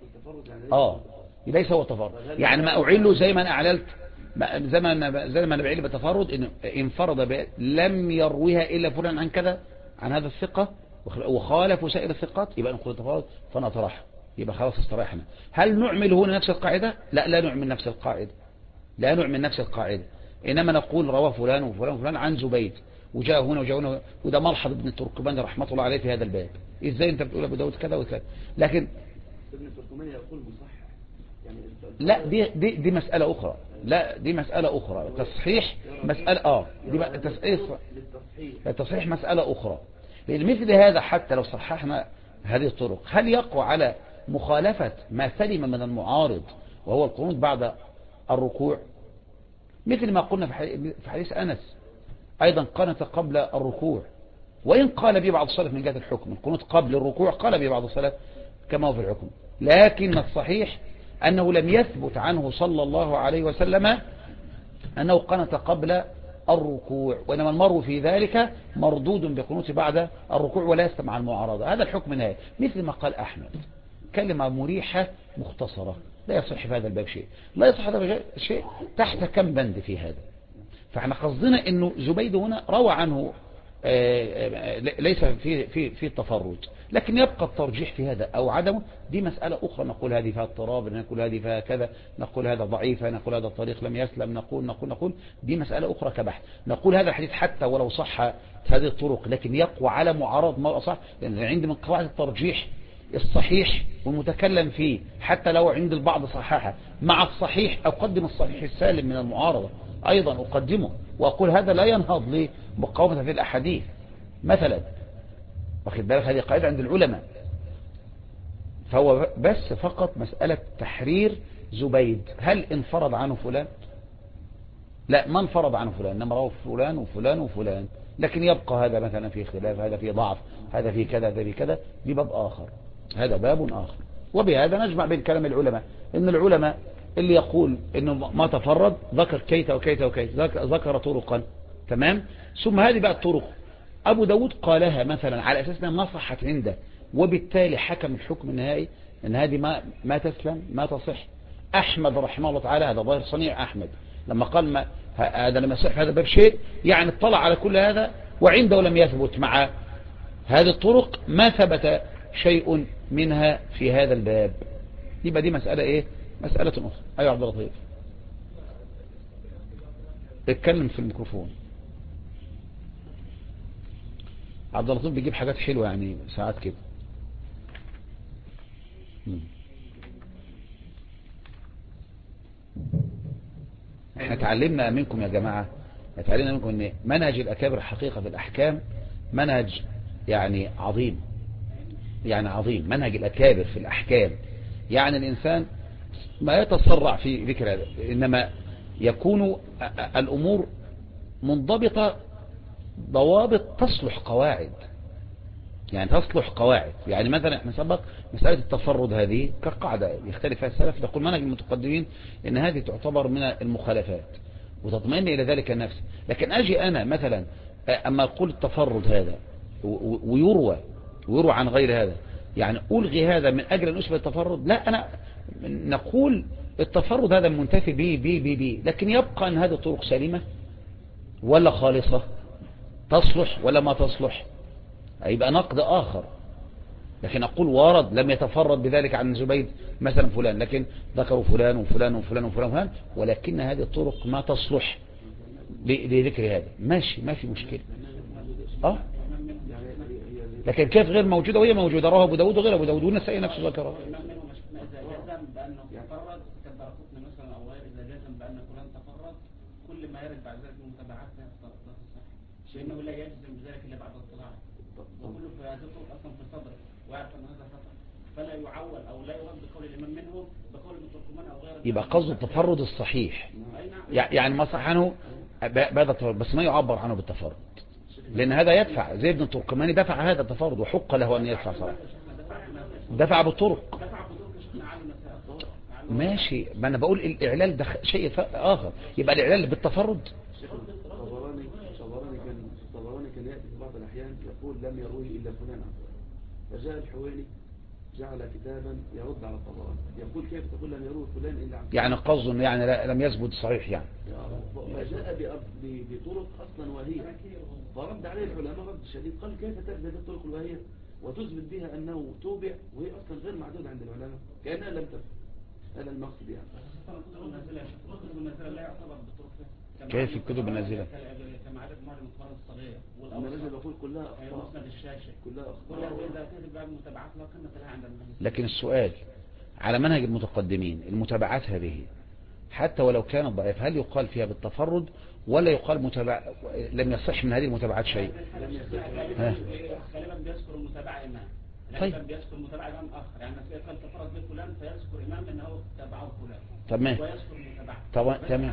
[SPEAKER 1] ليس هو التفرد، يعني ما أعله زي ما أنا أعللت، زي ما أنا بعيل بالتفرد إن انفرد لم يرويها إلا فلان عن كذا عن هذا الثقة وخالف سائر الثقات، يبقى نقول التفرد فنطرح، يبقى خلاص استريحنا. هل نعمل هنا نفس القاعدة؟ لا نعمل نفس القاعدة، لا نعمل نفس القاعدة، إنما نقول رواه فلان وفلان وفلان عن زبيد وجاء هنا وجاء هنا، وده ملحظ ابن التركماني رحمة الله عليه في هذا الباب. إزاي أنت بتقول أبو داود كذا وكذا؟ لكن
[SPEAKER 3] ابن التركماني يقول مصحح، يعني
[SPEAKER 1] لا دي مسألة أخرى، لا دي مسألة أخرى، تصحيح مسألة دي التصحيح مسألة أخرى. لأن مثل هذا حتى لو صححنا هذه الطرق، هل يقوى على مخالفة ما سلم من المعارض وهو القنوت بعد الركوع؟ مثل ما قلنا في حديث أنس أيضا قنت قبل الركوع، وإن قال به بعض السلف من جهة الحكم القنوت قبل الركوع قال به بعض السلف كما هو في الحكم، لكن الصحيح أنه لم يثبت عنه صلى الله عليه وسلم أنه قنت قبل الركوع، وإنما المرء في ذلك مردود بقنوت بعد الركوع ولا يستمع المعارضة. هذا الحكم نهائي، مثل ما قال أحمد، كلمة مريحة مختصرة، لا يصح في هذا الباب شيء، لا يصح هذا الباب شيء تحت كم بند في هذا. فاحنا قصدنا انه زبيد هنا روى عنه ليس في التفرد، لكن يبقى الترجيح في هذا او عدمه، دي مسألة اخرى، نقول هذه فيها اضطراب، نقول هذه فيها كذا، نقول هذا ضعيفة، نقول هذا الطريق لم يسلم، نقول دي مسألة اخرى كبحث. نقول هذا الحديث حتى ولو صح هذه الطرق لكن يقوى على معارض ما صح، لان عندي من قواعد الترجيح الصحيح والمتكلم فيه، حتى لو عند البعض صححه مع الصحيح أقدم الصحيح السالم من المعارضة، أيضا أقدمه وأقول هذا لا ينهض لي مقاومة في الأحاديث مثلا، واخد بالك، هذه قاعدة عند العلماء. فهو بس فقط مسألة تحرير زبيد، هل انفرض عنه فلان؟ لا، ما انفرض عنه فلان، انما رواه فلان وفلان وفلان، لكن يبقى هذا مثلا في اختلاف، هذا في ضعف، هذا في كذا، هذا في كذا، بباب آخر، هذا باب آخر. وبهذا نجمع بين كلام العلماء، ان العلماء اللي يقول انه ما تفرد ذكر كيت وكيت وكيت، ذكر طرقا، تمام، ثم هذه بقى الطرق ابو داود قالها مثلا على اساس انها ما صحت عنده، وبالتالي حكم الحكم النهائي ان هذه ما تسلم ما تصح. احمد رحمه الله تعالى، هذا ظاهر صنيع احمد لما قال هذا لم يصح هذا باب شيء، يعني اطلع على كل هذا وعنده لم يثبت مع هذه الطرق ما ثبت شيء منها في هذا الباب، يبقى دي مسألة ايه؟ مسألة أخرى. أيوة عبد اللطيف، اتكلم في الميكروفون. عبد اللطيف بيجيب حاجات حلوة يعني ساعات كده. احنا اتعلمنا منكم يا جماعة يتعلمنا منكم أن منهج الأكابر حقيقة في الأحكام منهج يعني عظيم، يعني عظيم منهج الأكابر في الأحكام. يعني الإنسان ما يتسرع في ذكر هذا، إنما يكون الأمور منضبطة ضوابط تصلح قواعد، يعني تصلح قواعد. يعني مثلا احنا سبق مسألة التفرد هذه كقاعدة يختلف فيها السلف، يقول منهج المتقدمين ان هذه تعتبر من المخالفات وتطمئن الى ذلك النفس. لكن اجي انا مثلا اما اقول التفرد هذا ويروى عن غير هذا، يعني الغي هذا من اجل ان اشبه التفرد؟ لا، انا نقول التفرد هذا منتفي به لكن يبقى ان هذه الطرق سليمة ولا خالصة، تصلح ولا ما تصلح، يبقى نقد آخر. لكن أقول ورد لم يتفرد بذلك عن زبيد مثلا فلان، لكن ذكروا فلان وفلان وفلان وفلان وفلان، ولكن هذه الطرق ما تصلح لذكر هذا، ماشي، ما في مشكلة. لكن كيف غير موجودة وهي موجودة؟ رواه أبو داود وغير أبو داود والنسائي نفسه ذكرها.
[SPEAKER 4] كل ما يرد بعد ذلك من متابعات لأنه لا يجزم بذلك إلا بعد اطلاع، وكله في هذه الطرق أصلا في صدره ويعرف أن هذا خطأ، فلا يعول أو لا يرد بقول الإمام منهم بقول ابن تركمان أو غيره.
[SPEAKER 1] يبقى قصد التفرد الصحيح، يعني ما صح عنه بهذا التفرد، بس ما يعبر عنه بالتفرد، لأن هذا يدفع زي ابن التركماني دفع هذا التفرد وحق له أن يدفع صح، دفع بالطرق ماشي. ما أنا بقول الإعلال ده شيء آخر، يبقى الإعلال بالتفرد.
[SPEAKER 3] الطبراني كان يأتي في بعض الأحيان يقول لم يروه إلا فلان، فجاء الحويني جعل كتابا يرد على الطبراني يقول كيف تقول لم يروه فلان إلا عن
[SPEAKER 1] يعني قصد يعني لم يثبت صحيح يعني.
[SPEAKER 3] فجاء بطرق أصلا وهي، فرد عليه العلماء رد شديد، قال كيف تأتي بالطرق الوهية وتثبت بها أنه توبع وهي أصلا غير معدودة عند العلماء كأنها لم تفهم. هذا المقصد يعني.
[SPEAKER 1] كيف الكتب النازلة؟
[SPEAKER 4] كما عدد معلم القرآن الصغير
[SPEAKER 3] والنازلة بقول كلها
[SPEAKER 4] ومسند الشاشة
[SPEAKER 3] كلها
[SPEAKER 4] إذا كتب بعد متابعات لا قيمة لها عند المسند.
[SPEAKER 1] لكن السؤال على منهج المتقدمين، المتابعات هذه حتى ولو كانت ضعيفة هل يقال فيها بالتفرد ولا يقال لم يصح من هذه المتابعات شيء؟
[SPEAKER 4] غالبا بيذكر المتابعة إمام، غالبا بيذكر المتابعة إمام آخر، يعني قال تفرد بفلان فيذكر إمام أنه تابعه فلان.
[SPEAKER 1] تمام.
[SPEAKER 4] ويذكر المتابعة.
[SPEAKER 1] تمام.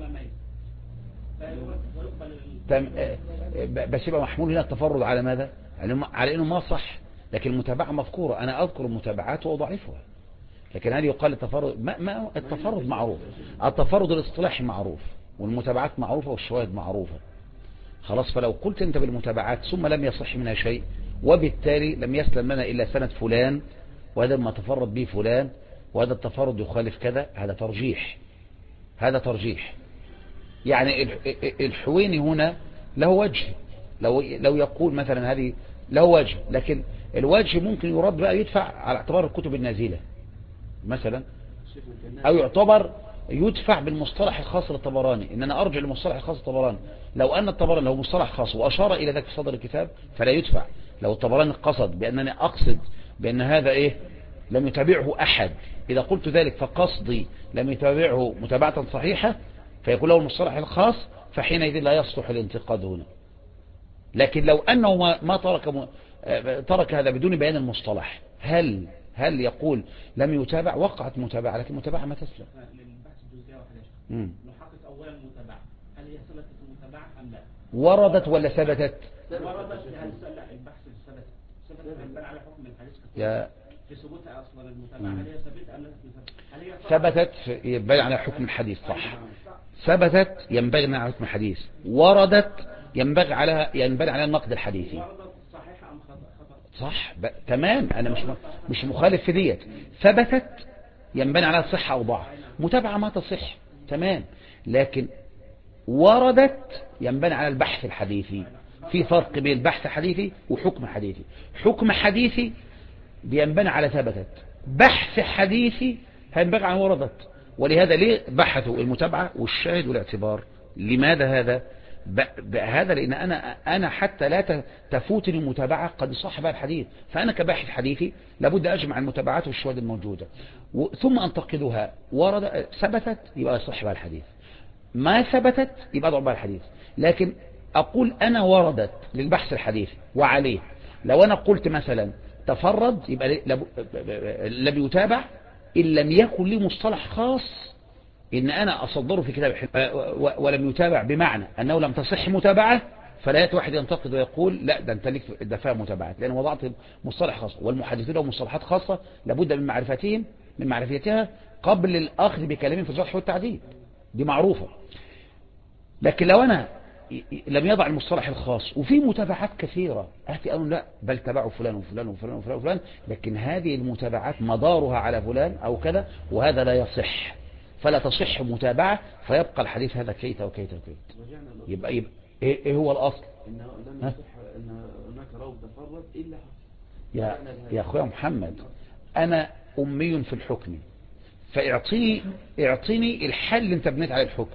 [SPEAKER 1] بس يبقى محمول هنا التفرد على ماذا؟ على انه ما صح، لكن المتابعة مذكورة، انا اذكر المتابعات واضعفها، لكن هل يقال التفرد؟ ما التفرد معروف، التفرد الاصطلاحي معروف والمتابعات معروفة والشواهد معروفة، خلاص. فلو قلت انت بالمتابعات ثم لم يصح منها شيء وبالتالي لم يسلم لنا الا سند فلان وهذا ما تفرد به فلان وهذا التفرد يخالف كذا، هذا ترجيح، هذا ترجيح. يعني الحويني هنا له وجه، لو يقول مثلا هذه له وجه، لكن الوجه ممكن يرد بقى يدفع على اعتبار الكتب النازلة مثلا، او يعتبر يدفع بالمصطلح الخاص للطبراني، ان انا ارجع للمصطلح الخاص للطبراني. لو ان الطبراني له مصطلح خاص واشار الى ذلك في صدر الكتاب فلا يدفع. لو الطبراني قصد بانني اقصد بان هذا لم يتابعه احد، اذا قلت ذلك فقصدي لم يتابعه متابعة صحيحة فيكون له المصطلح الخاص، فحينئذ لا يصلح الانتقاد هنا. لكن لو انه ما ترك هذا بدون بيان المصطلح، هل يقول لم يتابع؟ وقعت متابعة، لكن المتابعة ما تسلم.
[SPEAKER 4] للبحث الجزئية واحدة نحقق اولا المتابعة، هل هي ثبتت المتابعة ام لا؟
[SPEAKER 1] وردت ولا ثبتت؟
[SPEAKER 4] وردت. لا، البحث ثبت ينبني على حكم الحديث في ثبوتها اصلا المتابعة، هل هي ثبتت ام لا ثبتت؟ هل هي
[SPEAKER 1] ثبتت ينبني على حكم الحديث، صح. ثبتت ينبغي على حكم الحديث، وردت ينبغي على النقد الحديثي.
[SPEAKER 4] صحيحة ام خطأ؟
[SPEAKER 1] صح، تمام، انا مش مخالف في ديت. ثبتت ينبني على الصحة او ضعف، متابعة ما تصح، تمام. لكن وردت ينبني على البحث الحديثي. في فرق بين البحث حديثي وحكم حديثي. حكم حديثي بينبني على ثبتت، بحث حديثي هينبغي على وردت. ولهذا ليه بحثوا المتابعة والشاهد والاعتبار؟ لماذا هذا؟ هذا لأن أنا حتى لا تفوتني المتابعة قد صح بها الحديث، فأنا كباحث حديثي لابد أجمع المتابعات والشواهد الموجودة ثم أنتقدها. ثبتت يبقى صح بها الحديث، ما ثبتت يبقى ضعف بها الحديث. لكن أقول أنا وردت للبحث الحديثي وعليه. لو أنا قلت مثلا تفرد يبقى لم يتابع إن لم يكن لي مصطلح خاص إن أنا أصدره في كتاب ولم يتابع بمعنى أنه لم تصح متابعة، فلا يأتي واحد ينتقد ويقول لا ده أنت ليك ده فيها متابعات، لأن وضعت مصطلح خاص، والمحدثون لهم مصطلحات خاصة لابد من معرفتها قبل الأخذ بكلامهم في الجرح والتعديل، دي معروفة. لكن لو أنا لم يضع المصطلح الخاص وفي متابعات كثيرة أتي أقول لا بل تبعوا فلان وفلان وفلان وفلان وفلان، لكن هذه المتابعات مدارها على فلان أو كذا، وهذا لا يصح، فلا تصح متابعة، فيبقى الحديث هذا كيت وكيت وكيت. يبقى إيه هو الأصل؟
[SPEAKER 3] إنه لم يصح أن هناك راوي تفرد إلا
[SPEAKER 1] يا أخويا محمد، أنا أمي في الحكم، اعطيني الحل اللي انت بنيت عليه الحكم.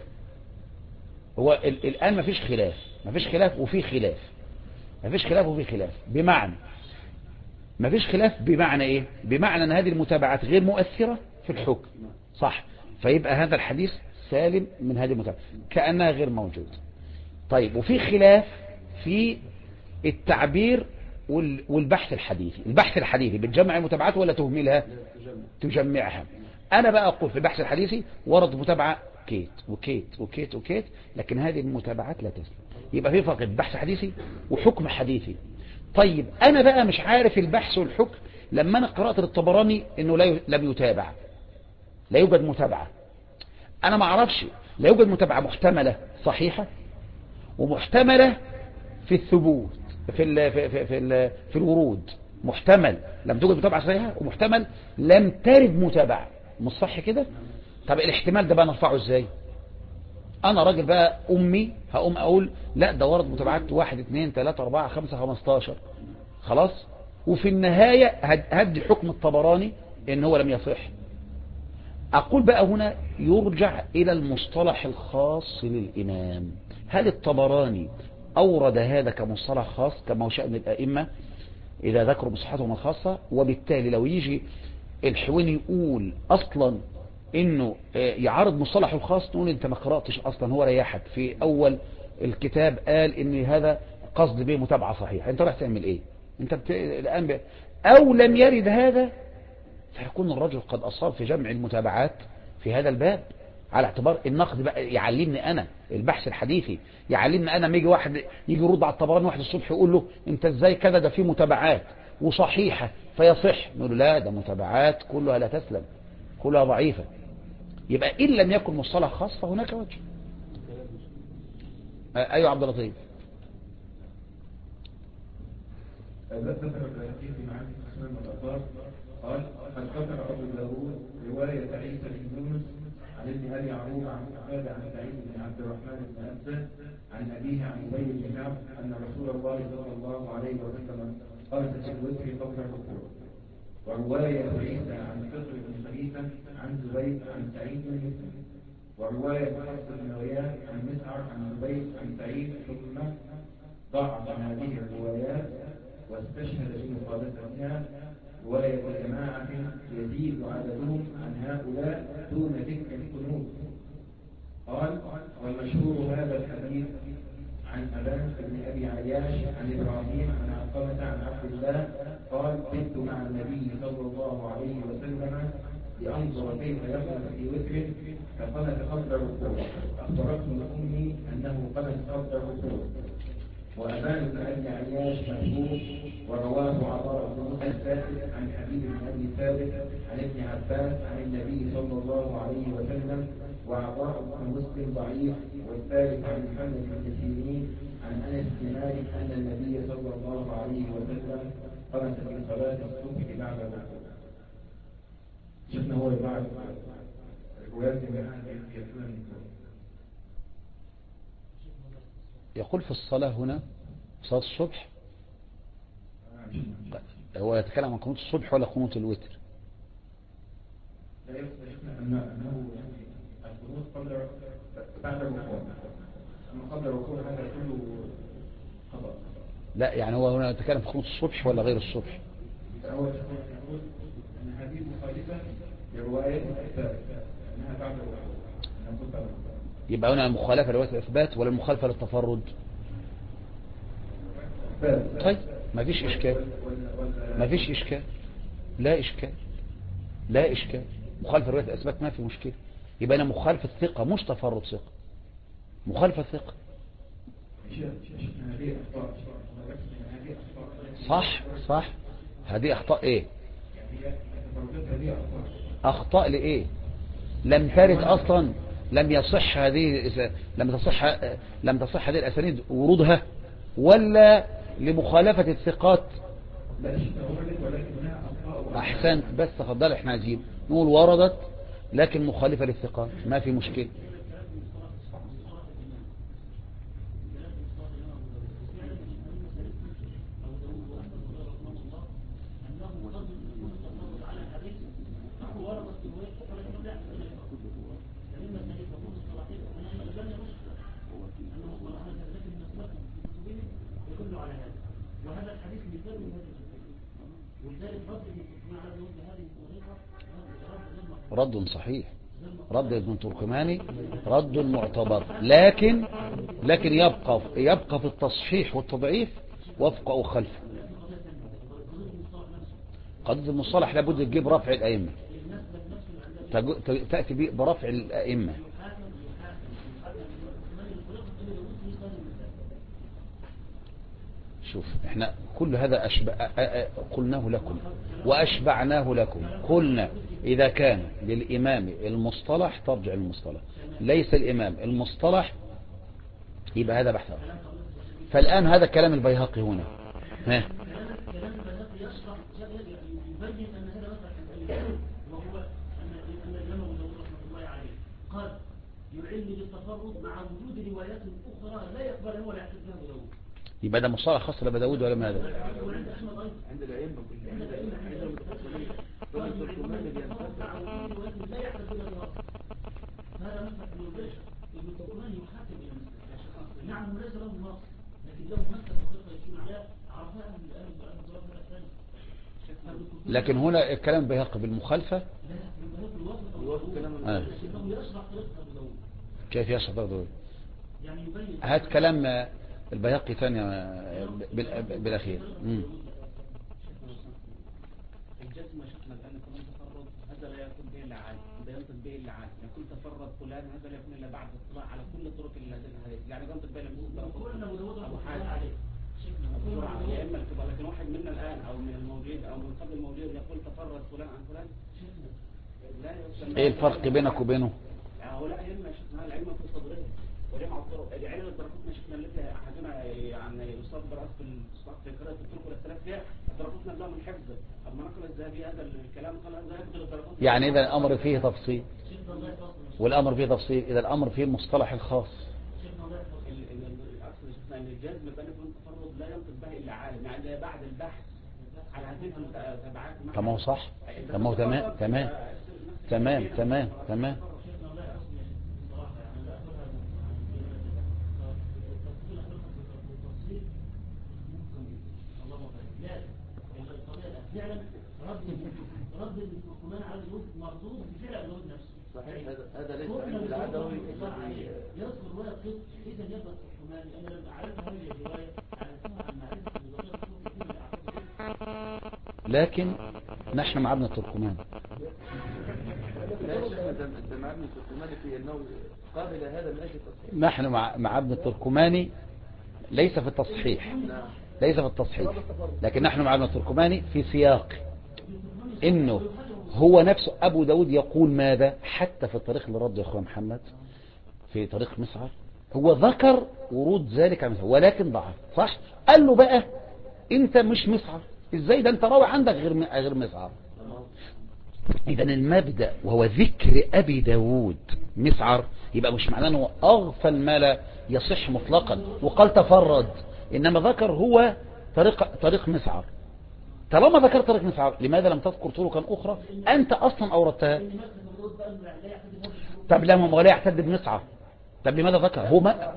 [SPEAKER 1] هو الآن مفيش خلاف وفي خلاف، مفيش خلاف وفي خلاف، بمعنى مفيش خلاف بمعنى ايه؟ بمعنى ان هذه المتابعات غير مؤثرة في الحكم، صح؟ فيبقى هذا الحديث سالم من هذه المتابعة كأنها غير موجود. طيب وفي خلاف في التعبير والبحث الحديثي. البحث الحديثي بتجمع المتابعات ولا تهملها؟ تجمعها. أنا بقى أقول في البحث الحديثي ورد متابعة كيت وكيت وكيت وكيت، لكن هذه المتابعات لا تسلم. يبقى في فرق بين بحث حديثي وحكم حديثي. طيب أنا بقى مش عارف البحث والحكم لما أنا قرأت للطبراني إنه لم يتابع، لا يوجد متابعة. أنا ما أعرفش لا يوجد متابعة محتملة صحيحة ومحتملة في الثبوت في الورود، محتمل لم توجد متابعة صحيحة ومحتمل لم ترد متابعة، مش صح كده؟ طب الاحتمال ده بقى نرفعه ازاي؟ انا راجل بقى امي هقوم اقول لا ده ورد متابعات 1 2 3 4 5 15 خلاص، وفي النهاية هدي حكم الطبراني ان هو لم يصح. اقول بقى هنا يرجع الى المصطلح الخاص للامام. هل الطبراني اورد هذا كمصطلح خاص كما هو شأن الائمة اذا ذكروا مصطلحاتهم الخاصة؟ وبالتالي لو يجي الحويني يقول اصلا انه يعارض مصطلح الخاص، نقول انت ما قرأتش اصلا، هو ريحك في اول الكتاب قال ان هذا قصد به متابعة صحيحة، انت راح تعمل ايه؟ انت الان او لم يرد هذا، فيكون الرجل قد اصاب في جمع المتابعات في هذا الباب، على اعتبار النقد بقى يعلمني انا البحث الحديثي، يعلمني انا. ما يجي واحد يجي يرد على الطبراني واحد الصبح يقول له انت ازاي كذا، ده فيه متابعات وصحيحة فيصح، نقول له لا ده متابعات كلها لا تسلم، كلها ضعيفة. يبقى إن لم يكن مصطلح خاص فهناك وجه. أيوة عبد اللطيف.
[SPEAKER 5] ذكر الحديث مع عثمان الأطار قال قد ذكر أبو داود رواية عيسى بن يونس عن ابن أبي عروبة عن قتادة عن سعيد بن عبد الرحمن بن أنس عن أبيه عن أبي بن كعب أن رسول الله صلى الله عليه وسلم قال في الوتر قبل الركوع. ورواية عيسى عن فطر بن خليفة عن زبيد عن سعيد بن مسلم. ورواية حفص بن غياث عن مسعر عن زبيد عن سعيد ثم ضعف هذه الروايات واستشهد بمخالفتها رواية جماعة يزيد عددهم عن هؤلاء دون ذكر القنوت. قال والمشهور هذا الحديث عن أبان بن أبي عياش عن إبراهيم عن علقمة عن عبد الله قال كنت مع النبي صلى الله عليه وسلم لأنظر كيف يقنت في وتر فقنت قبل الركوع. أخبرتني أمي أنه قنت قبل الركوع. وأبان بن أبي عياش مشهور ورواه عطاء بن الثابت عن حبيب بن أبي ثابت عن ابن عباس عن النبي صلى الله عليه وسلم. وعطاء بن مسلم ضعيف. والثالث عن محمد بن سيرين عن أنس بن مالك أن النبي صلى الله عليه وسلم قنت في صلاة الصبح بعد الركوع. شفنا هو بعد الروايات من
[SPEAKER 1] يقول في الصلاة هنا صلاة الصبح، هو يتكلم عن قنوت الصبح ولا قنوت الوتر؟
[SPEAKER 5] لا يخشى أنه القنوت قبل بعد الركوع، أما قبل الركوع هذا كله خطأ.
[SPEAKER 1] لا يعني هو هنا يتكلم في قنوت الصبح ولا غير الصبح؟
[SPEAKER 5] هو يقول أن هذه مخالفة لرواية الثابت أنها بعد الركوع.
[SPEAKER 1] يبقى هنا المخالفة لرواية الإثبات ولا المخالفة للتفرد؟ طيب ما فيش إشكال، ما فيش إشكال، لا إشكال، لا إشكال. مخالفة لرواية الإثبات ما في مشكلة. يبقى أنا مخالفة ثقة مش تفرد ثقة، مخالفة ثقة. صح صح. هذه أخطاء إيه؟ أخطاء لإيه؟ لم ترد أصلا، لم يصح هذه، لم تصح هذه الأسانيد ورودها، ولا لمخالفة الثقات. أحسنت، بس تفضل. احنا عايزين نقول وردت لكن مخالفة للثقات، ما في مشكلة.
[SPEAKER 4] وهذا الحديث مثال من هذا الحديث، ولذلك رد ابن تركمان على ابن هذه
[SPEAKER 1] رد صحيح، رد ابن تركماني رد معتبر، لكن يبقى في التصحيح والتضعيف وفق أو خلفه. قضية المصطلح لابد تجيب رفع الأئمة، تأتي برفع الأئمة. شوف احنا كل هذا قلناه لكم وأشبعناه لكم. قلنا إذا كان للإمام المصطلح ترجع المصطلح، ليس الإمام المصطلح يبقى هذا بحث آخر. فالآن هذا كلام البيهقي هنا. ها
[SPEAKER 4] كلام البيهقي يشرح يبين أن هذا مثلا وهو أن الإمام أبو داود رحمة الله عليه قال يعلم بالتفرد مع وجود روايات أخرى لا يقبلها ولا يحتجها أبو داود.
[SPEAKER 1] يبقى ده مصطلح خاص لأبي داود ولا ماذا؟
[SPEAKER 3] عند الأئمة
[SPEAKER 4] هذا مثل ابن تركمان يحاكم إلى مثل نعم ليس له نص لكن له مثل بخطة يكون عليها عرفاء الأهل الثاني.
[SPEAKER 1] لكن هنا الكلام بيهقي بالمخالفة.
[SPEAKER 4] لا يشرح طريقة أبو داود.
[SPEAKER 1] كيف يشرح طريقة أبو داود؟
[SPEAKER 4] يعني يبين
[SPEAKER 1] هات كلام البيهقي ثاني بالأخير.
[SPEAKER 4] الجزم شفنا الآن كمان تفرد هذا لا يكون به إلا عالم، لا ينطق به إلا عالم، يكون تفرد فلان هذا لا يكون إلا بعد الاطلاع على كل طرق الحديث، يعني ينطق به أبو حاتم عليه يا إما الكبار. لكن واحد منا الآن أو من الموجود أو من قبل الموجود يقول تفرد فلان عن فلان، لا
[SPEAKER 1] ايه الفرق بينك وبينه؟
[SPEAKER 4] هؤلاء علم شفنا العلم في صدره وجمع الطرق. علم الدراسات شفنا التي حاجنا يعني يصاب براس في قراءة الطرق والثلاث فيها دراساتنا لهم الحفظ. اما نقل الذهبي هذا الكلام قال هذا يقدر الدراسات.
[SPEAKER 1] يعني إذا الأمر فيه تفصيل والأمر فيه تفصيل، إذا الأمر فيه المصطلح الخاص.
[SPEAKER 4] الأصل شفنا أن الجزم بأن يكون التفرد لا ينطق به إلا عالم، يعني بعد البحث على هذه المتابعات.
[SPEAKER 1] طب ما هو صح، طب ما هو تمام تمام تمام تمام تمام.
[SPEAKER 4] فعلا رد الحكمان على الوجود مردود بفعل الوجود نفسه.
[SPEAKER 3] صحيح. هذا ليس عند العدوي
[SPEAKER 4] يذكر رواية قط إذا يبقى الحكمان أنا لما أعرف هذه الرواية أعرفها عن معرفة.
[SPEAKER 1] لكن نحن مع ابن التركمان. نحن مع ابن التركماني ليس في التصحيح، ليس في التصحيح، لكن نحن مع ابن التركماني في سياق انه هو نفسه ابو داود يقول ماذا حتى في الطريق اللي رد يا اخويا محمد في طريق مسعر، هو ذكر ورود ذلك عن مسعر ولكن ضعف. صح، قال له بقى انت مش مسعر، ازاي ده انت راوي عندك غير مسعر. اذا المبدأ وهو ذكر ابي داود مسعر يبقى مش معناه انه اغفل ما لا يصح مطلقا وقال تفرد، انما ذكر هو طريق مسعر. طالما ذكر طريق مسعر لماذا لم تذكر طرقا اخرى انت اصلا اوردتها؟ طب لما هو لا يعتد بمسعر، طب لماذا ذكر هو
[SPEAKER 3] مسعر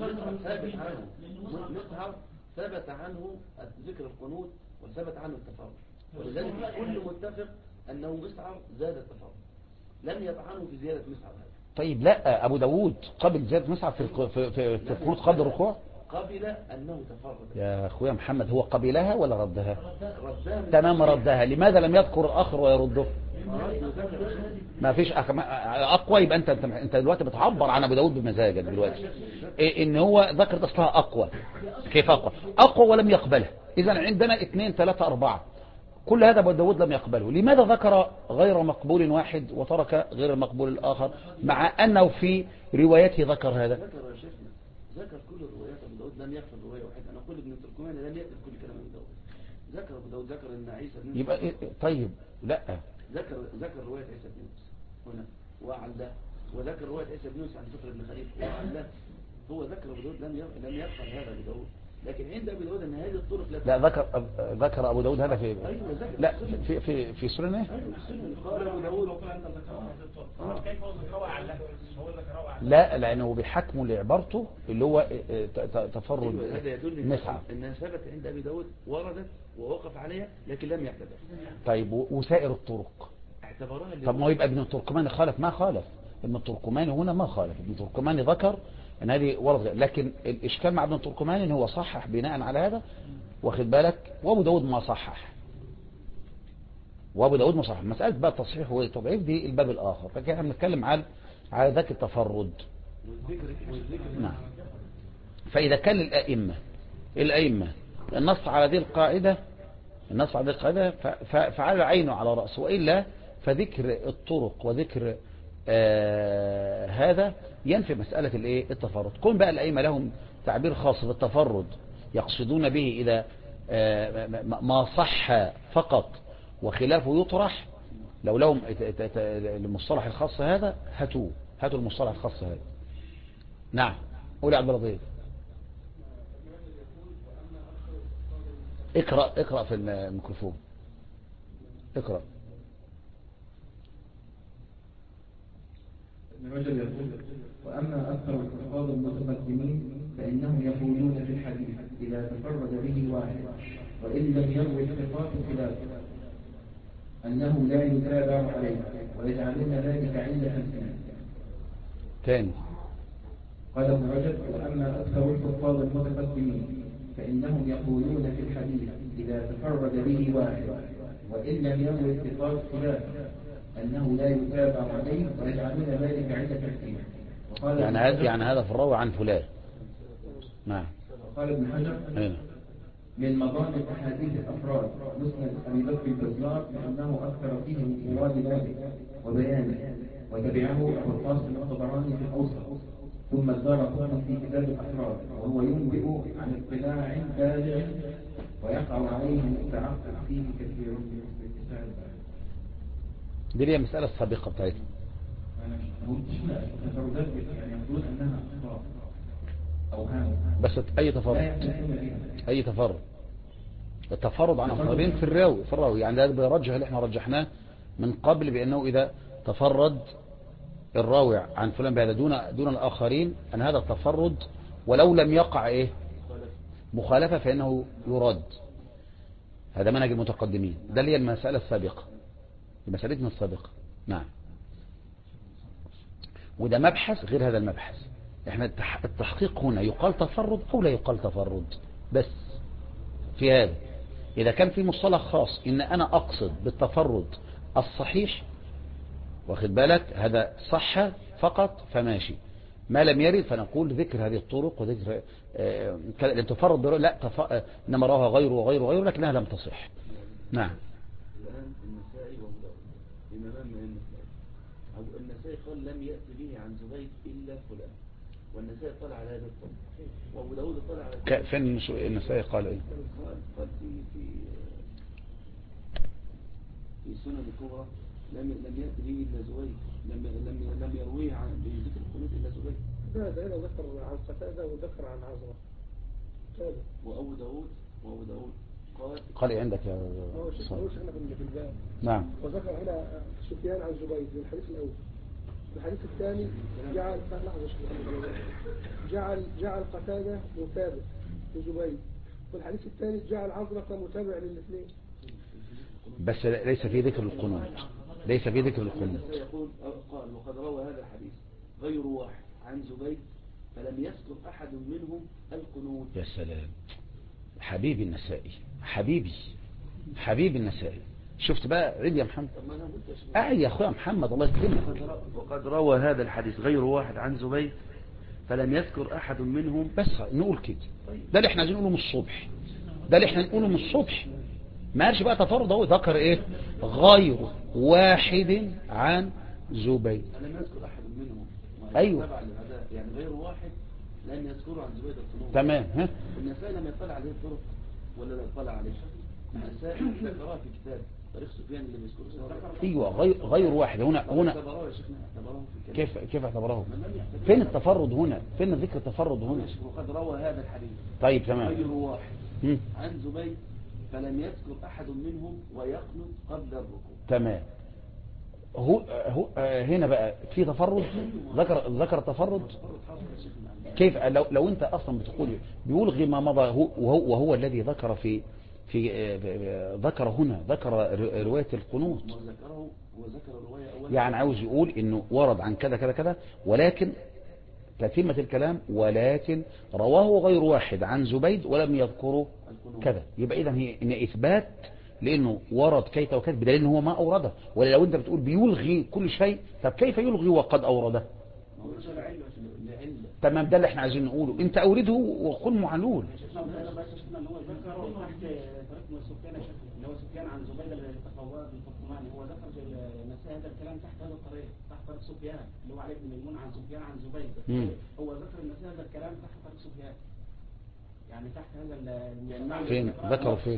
[SPEAKER 3] ثبت عنه ذكر القنوت وثبت عنه التفرد، ولذلك كل متفق انه مسعر زاد التفرد، لم يطعنه في زيادة مسعر هذا.
[SPEAKER 1] طيب لا، أبو داود قبل زيادة مسعى في القنوت قبل الركوع.
[SPEAKER 3] قبل أنه تفرد.
[SPEAKER 1] يا أخويا محمد، هو قبلها ولا ردها؟
[SPEAKER 3] ردها.
[SPEAKER 1] تمام ردها. لماذا لم يذكر الآخر ويرده؟ ما فيش أقوى. يبقى أنت دلوقتي بتعبر عن أبو داود بمزاجك دلوقتي إن هو ذكر أصلها أقوى. كيف أقوى ولم يقبلها؟ إذا عندنا 2 3 4 كل هذا أبو داود لم يقبله. لماذا ذكر غير مقبول واحد وترك غير المقبول الآخر، مع أنه في روايته ذكر هذا؟
[SPEAKER 3] ذكر كل الروايات. أبو داود لم يقبل رواية واحدة. أنا أقول ابن التركماني لم يقبل كل كلام أبو داود. ذكر أبو داود ذكر أن عيسى بن
[SPEAKER 1] يبقى طيب لا،
[SPEAKER 3] ذكر رواية عيسى بن يونس هنا وعلّه، وذكر رواية عيسى بن يونس عن سفر بن خليل وعلّه. هو ذكر أبو داود لم يقبل هذا أبو داود. لكن عند أبو داود أن هذه الطرق
[SPEAKER 1] لا ذكر أبو داود هذا في
[SPEAKER 3] أيوة
[SPEAKER 1] لا في سننه.
[SPEAKER 3] قال أبو داود
[SPEAKER 1] لا، لأنه بحكم لعبارته اللي هو تفرد
[SPEAKER 3] هذا يدل
[SPEAKER 1] مسعى
[SPEAKER 3] أنها ثبت عند أبي داود، وردت ووقف عليها لكن لم يعتبر.
[SPEAKER 1] طيب وسائر الطرق
[SPEAKER 3] اعتبرها.
[SPEAKER 1] طب ما هو يبقى ابن التركماني خالف؟ ما خالف ابن التركماني هنا، ما خالف. ابن التركماني ذكر ان هذه ورد، لكن الاشكال مع ابن التركماني ان هو صحح بناء على هذا، واخد بالك، وابو داود ما صحح. مسألة بقى التصحيح والتضعيف دي الباب الآخر، لكن احنا بنتكلم على ذاك التفرد. نعم. فإذا كان الأئمة النص على هذه القاعدة فعلى عينه على رأسه، وإلا فذكر الطرق وذكر هذا ينفي مسألة التفرد. كون بقى الأئمة لهم تعبير خاص بالتفرد يقصدون به إذا ما صح فقط وخلافه يطرح، لو لهم المصطلح الخاص هذا هاتوا المصطلح الخاص هذا. نعم. قولي عبد اللطيف. اقرأ في الميكروفون. اقرأ.
[SPEAKER 5] ابن رجب يقول: وأما أكثر الحفاظ المتقدمين فإنهم يقولون في الحديث إذا تفرد به واحد وإن لم يروي الثقات خلافه أنه لا يتابع عليه ويجعلون ذلك علة فيه.
[SPEAKER 1] ثاني
[SPEAKER 5] قال ابن رجب: وأما أكثر الحفاظ المتقدمين فإنهم يقولون في الحديث إذا تفرد به واحد وإن لم يروي الثقات خلافه أنه لا يتابع عليه ويجعلون ذلك علة فيه.
[SPEAKER 1] يعني هذا في الراوي عن فلان. نعم.
[SPEAKER 5] قال ابن حجر: من مضامن أحاديث الأفراد مسند أبي بكر البزار لأنه أكثر فيه من إيراد ذلك وبيانه، وتبعه أبو القاسم الطبراني في الأوسط، ثم الدارقطني في كتاب الأفراد، وهو ينبئ عن اطلاع بالغ ويقع عليه التعقل فيه كثير من الاستفسار.
[SPEAKER 1] دي هي المسألة السابقة بتاعتنا.
[SPEAKER 5] تفردات يعني يقول أنها أخطاء أوهام،
[SPEAKER 1] بس أي تفرد التفرد عن آخرين في الراوي يعني ده بيرجح اللي احنا رجحناه من قبل، بأنه إذا تفرد الراوي عن فلان بهذا دون الآخرين أن هذا التفرد ولو لم يقع مخالفة فإنه يرد. هذا منهج المتقدمين. ده اللي هي المسألة السابقة، مسألتنا السابقة. نعم. وده مبحث غير هذا المبحث. احنا التحقيق هنا يقال تفرد أو لا يقال تفرد، بس في هذا إذا كان في مصطلح خاص إن أنا أقصد بالتفرد الصحيح، واخد بالك، هذا صح فقط فماشي. ما لم يرد فنقول ذكر هذه الطرق وذكر التفرد لا إنما راها غيره لكنها لم تصح. نعم.
[SPEAKER 3] الآن النسائي وأبو داود إمامان من النسائي قال لم يأتي به عن زبيد إلا فلان، والنسائي طلع على هذا الطرق، وأبو داود طلع على
[SPEAKER 1] فين النسائي قال إيه؟
[SPEAKER 3] قال في سنن الكبرى لم يأتي به إلا زبيد، لم يرويه عن بذكر القنوت إلا زبيد.
[SPEAKER 2] هذا ذكر عن قتادة وذكر عن عزرة.
[SPEAKER 3] وأبو داود
[SPEAKER 1] قال إيه عندك يا
[SPEAKER 2] صالح؟
[SPEAKER 1] نعم.
[SPEAKER 2] وذكر هنا سفيان عن زبيد في الحديث الأول. الحديث الثاني جعل قتادة متابع لزبيد، والحديث الثالث جعل عزرة متابع للاثنين.
[SPEAKER 1] بس ليس في ذكر القنوت.
[SPEAKER 3] يقول قال وقد روى هذا الحديث غير واحد عن زبيد فلم يذكر أحد منهم القنوت.
[SPEAKER 1] يا سلام، حبيبي النسائي، حبيبي النسائي. شفت بقى عيد يا محمد؟
[SPEAKER 3] طب ما أنا قلت
[SPEAKER 1] يا أخويا محمد الله يكرمك.
[SPEAKER 3] وقد روى هذا الحديث غير واحد عن زبيد فلم يذكر أحد منهم.
[SPEAKER 1] بس نقول كده، ده اللي احنا عايزين نقوله من الصبح، ده اللي احنا نقوله من الصبح. ما قالش بقى تفرد اهو، ذكر ايه؟ غير واحد عن زبيد.
[SPEAKER 3] فلم يذكر أحد منهم.
[SPEAKER 1] أيوه.
[SPEAKER 3] يعني غير واحد لم يذكره عن زبيد القنوت.
[SPEAKER 1] تمام. ها،
[SPEAKER 3] النسائي لم يطلع عليه الطرق ولا لا يطلع عليه؟ النسائي ذكرها في كتاب تاريخ سفيان اللي بيذكره.
[SPEAKER 1] ايوه، غير واحد. هنا
[SPEAKER 3] اعتبروه يا شيخنا، اعتبروه في الكلام.
[SPEAKER 1] كيف اعتبره؟ فين التفرد هنا؟ فين ذكر التفرد هنا؟
[SPEAKER 3] وقد روى هذا الحديث
[SPEAKER 1] طيب تمام.
[SPEAKER 3] غير واحد عن زبيد فلم يذكر أحد منهم ويقنط قبل الركوع.
[SPEAKER 1] تمام. هو هنا بقى في تفرد، ذكر التفرد. كيف لو انت اصلا بتقول بيلغي ما مضى وهو الذي ذكر في ذكر هنا، ذكر رواية القنوت،
[SPEAKER 3] وذكر الرواية أولا.
[SPEAKER 1] يعني عاوز يقول انه ورد عن كذا كذا كذا، ولكن تتمة الكلام ولكن رواه غير واحد عن زبيد ولم يذكره كذا. يبقى اذا هي ان اثبات، لانه ورد كيت وكيت بدليل ان هو ما اورده. ولا لو انت بتقول بيلغي كل شيء، طب كيف يلغي وقد اورده؟ تمام، ده اللي احنا عايزين نقوله. انت اورده وقل معلول.
[SPEAKER 4] اللي هو سفيان عن زبيد اللي تقوى بالفقهاني، هو ذكر في المسائل هذا الكلام تحت هذا الطريق، تحت طريق سفيان اللي هو علي بن ميمون عن سفيان عن زبيد. هو ذكر المسائل هذا الكلام تحت طريق سفيان، يعني تحت هذا المعنى.
[SPEAKER 1] فين ذكروا فين؟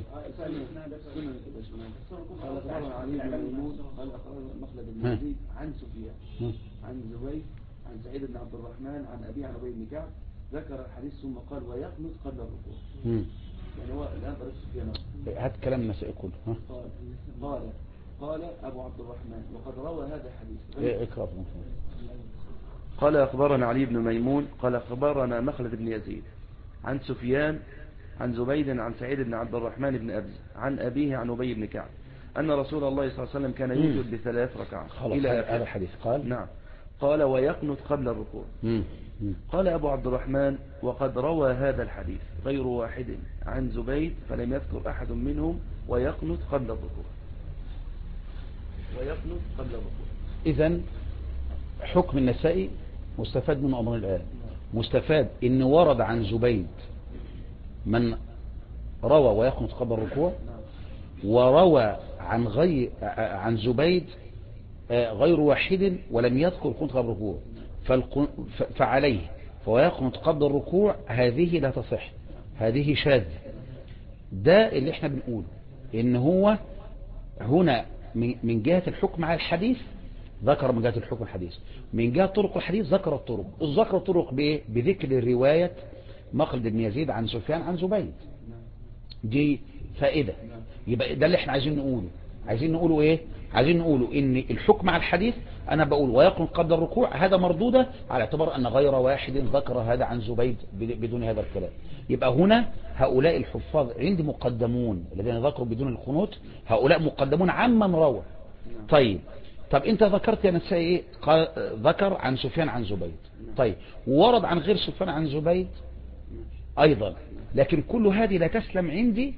[SPEAKER 3] قال أخبرنا علي بن ميمون قال أخبرنا مخلد بن يزيد عن سفيان عن زبيد عن سعيد بن عبد الرحمن عن أبي عن أبي بن كعب ذكر الحديث ثم قال ويقنط قبل الركوع. يعني هو الآن طريق سفيان.
[SPEAKER 1] هات كلام النسائي كله.
[SPEAKER 3] قال أبو عبد الرحمن وقد روى هذا الحديث.
[SPEAKER 1] اقرأ.
[SPEAKER 3] قال أخبرنا علي بن ميمون قال أخبرنا مخلد بن يزيد عن سفيان عن زبيد عن سعيد بن عبد الرحمن بن أبي عن أبيه عن أبي بن كعب أن رسول الله صلى الله عليه وسلم كان يوتر ب3 ركعات إلى
[SPEAKER 1] هذا الحديث. قال
[SPEAKER 3] نعم. قال ويقنط قبل الركوع. قال أبو عبد الرحمن وقد روى هذا الحديث غير واحد عن زبيد فلم يذكر أحد منهم ويقنط قبل الركوع. ويقنط قبل الركوع.
[SPEAKER 1] إذن حكم النسائي مستفاد من أمر الآن، مستفاد إن ورد عن زبيد من روى ويقنط قبل الركوع، وروى عن زبيد غير واحد ولم يذكر قنط قبل الركوع، فعليه فيقنط قبل الركوع. هذه لا تصح، هذه شاذة. ده اللي احنا بنقوله، ان هو هنا من جهة الحكم على الحديث ذكر، من جهة الحكم الحديث، من جهة طرق الحديث ذكر الطرق. ذكر الطرق بإيه؟ بذكر رواية مخلد بن يزيد عن سفيان عن زبيد. دي فائدة. يبقى ده اللي احنا عايزين نقوله. عايزين نقوله ايه؟ عايزين نقوله ان الحكم على الحديث انا بقول ويقنط قبل الركوع، هذا مردودة على اعتبار ان غير واحد ذكر هذا عن زبيد بدون هذا الكلام. يبقى هنا هؤلاء الحفاظ عندي مقدمون الذين ذكروا بدون القنوت، هؤلاء مقدمون عمن روى. طيب انت ذكرت يا نسائي ايه؟ قال ذكر عن سفيان عن زبيد. طيب ورد عن غير سفيان عن زبيد ايضا، لكن كل هذه لا تسلم عندي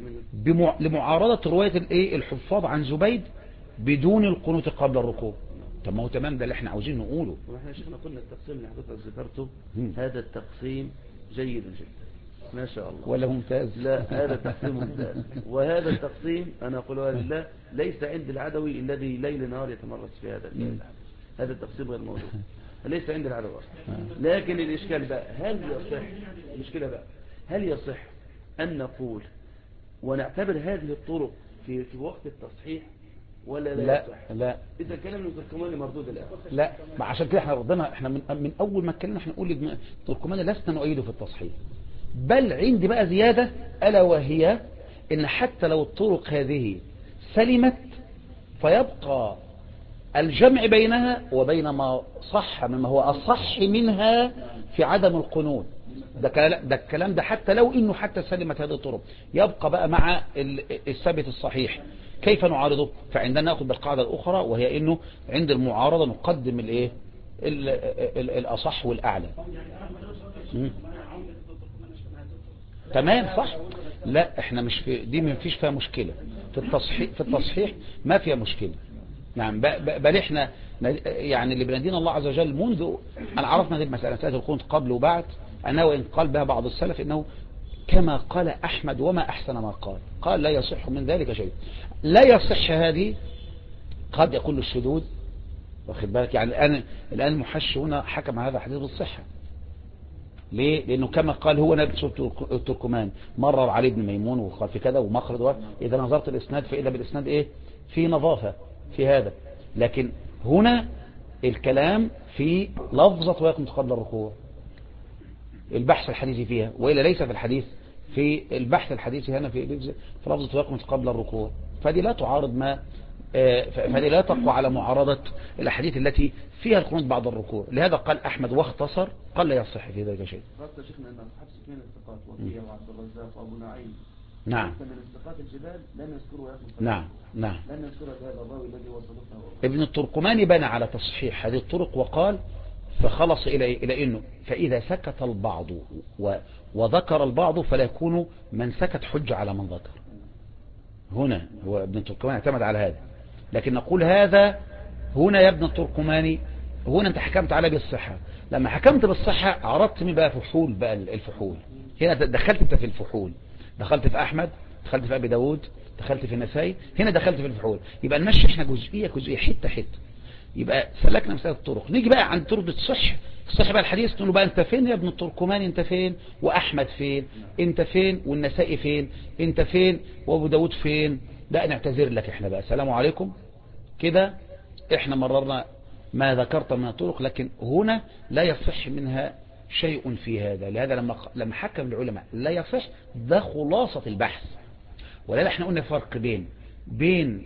[SPEAKER 1] لمعارضة رواية الحفاظ عن زبيد بدون القنوت قبل الركوع. طب ما هو تمام، ده اللي احنا عاوزين نقوله.
[SPEAKER 3] واحنا شيخنا قلنا التقسيم اللي حضرتك ذكرته هذا التقسيم جيد جدا ما شاء الله،
[SPEAKER 1] ولا ممتاز؟
[SPEAKER 3] لا هذا تقسيم ممتاز. وهذا التقسيم انا اقولها لله ليس عند العدوي الذي ليل نهار يتمرس في هذا التقسيم غير موجود، ليس عند العدوي. لكن الاشكال بقى هل يصح، المشكله بقى هل يصح ان نقول ونعتبر هذه الطرق في وقت التصحيح ولا لا يصح؟
[SPEAKER 1] لا
[SPEAKER 3] اذا كلام التركماني مردود الان.
[SPEAKER 1] لا، ما عشان كده احنا ردنا، احنا من اول ما اتكلمنا احنا نقول التركماني لسنا نؤيده في التصحيح، بل عندي بقى زيادة، الا وهي ان حتى لو الطرق هذه سلمت فيبقى الجمع بينها وبين ما صح مما هو أصح منها في عدم القنوت. ده الكلام ده حتى لو انه حتى سلمت هذه الطرق يبقى بقى مع الثابت الصحيح. كيف نعارضه؟ فعندنا نأخذ بالقاعدة الأخرى، وهي انه عند المعارضة نقدم الأصح والأعلى. تمام صح. لا احنا مش في دي ما فيش فيها مشكلة، في التصحيح ما فيها مشكلة. نعم بل احنا يعني اللي بندين الله عز وجل منذ أن عرفنا هذه المسألة القنوت قبل وبعد، أنه إن قال بها بعض السلف إنه كما قال أحمد وما أحسن ما قال لا يصح من ذلك شيء. لا يصح هذه قد يكون الشذوذ، واخد بالك؟ يعني الآن المحش هنا حكم هذا الحديث بالصحة. ليه؟ لأنه كما قال هو نبي سورة التركمان مرر علي بن ميمون وقال في كذا ومخرج، إذا نظرت الإسناد فإذا بالإسناد إيه؟ في نظافة في هذا. لكن هنا الكلام في لفظة ويقنط قبل الركوع، البحث الحديثي فيها، وإلا ليس في الحديث في البحث الحديثي هنا في لفظة ويقنط قبل الركوع. فدي لا تعارض ما فدي لا تقوى على معارضة الأحاديث التي فيها القنوت بعد الركوع. لهذا قال أحمد واختصر قال لا يصح في ذلك شيء.
[SPEAKER 3] قصد شيخنا أن أصحاب سفيان الثقات وكيع وعبد الرزاق وأبو نعيم
[SPEAKER 1] نعم
[SPEAKER 3] من الثقات الجبال لم يذكروا
[SPEAKER 1] نعم
[SPEAKER 3] لم يذكروا هذا الراوي الذي وصلته.
[SPEAKER 1] ابن التركماني بنى على تصحيح هذه الطرق وقال فخلص إلى إنه فإذا سكت البعض وذكر البعض فلا يكون من سكت حج على من ذكر. هنا هو ابن التركماني اعتمد على هذا، لكن نقول هذا هنا يا ابن التركماني هنا انت حكمت على بالصحة. لما حكمت بالصحة عرضت من بقى فحول بقى الفحول. هنا دخلت انت في الفحول، دخلت في أحمد، دخلت في أبي داود، دخلت في النسائي، هنا دخلت في الفحول. يبقى نمشي احنا جزئية حتة حتة. يبقى سلكنا مسألة الطرق. نيجي بقى عند طرق الصح بقى الحديث، تقول له بقى انت فين يا ابن التركماني؟ انت فين؟ وأحمد فين؟ انت فين؟ والنسائي فين؟ انت فين؟ وابو داود فين؟ لا نعتذر لك احنا بقى السلام عليكم كده. احنا مررنا ما ذكرت من الطرق، لكن هنا لا يصح منها شيء في هذا. لهذا لما حكم العلماء لا يصح، ده خلاصة البحث. ولا احنا قلنا فرق بين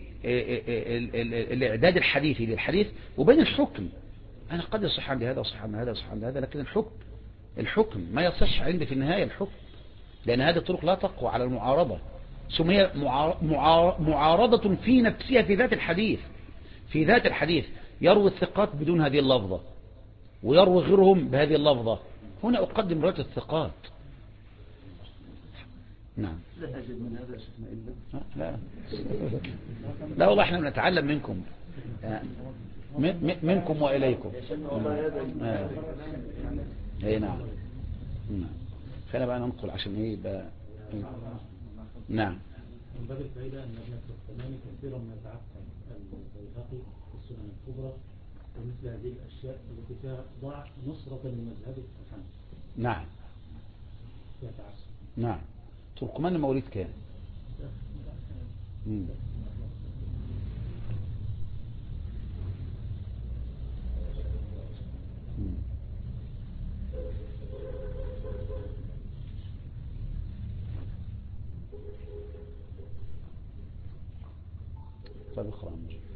[SPEAKER 1] الاعداد الحديثي للحديث وبين الحكم. انا قد يصح عندي هذا وصح عندي هذا وصح عندي هذا، لكن الحكم ما يصح عندي في النهاية الحكم، لأن هذه الطرق لا تقوى على المعارضة. ثم هي معارضة في نفسها في ذات الحديث. في ذات الحديث يروي الثقات بدون هذه اللفظة ويروي غيرهم بهذه اللفظة. هنا أقدم رواية الثقات. نعم.
[SPEAKER 3] لا أجد من هذا شيخنا إلا
[SPEAKER 1] لا والله احنا بنتعلم منكم، منكم وإليكم. اي نعم. خلينا بقى ننقل عشان ايه بقى. نعم.
[SPEAKER 4] من باب الفائدة أن ابن التركماني كثيرا ما يتعقل البيهقي في السنن الكبرى ومثل هذه الأشياء التي فيها ضعف نصرة لمذهب الحنفي.
[SPEAKER 1] نعم.
[SPEAKER 4] يتعصب.
[SPEAKER 1] نعم. تركمان مواليد كام؟ طيب اقرأ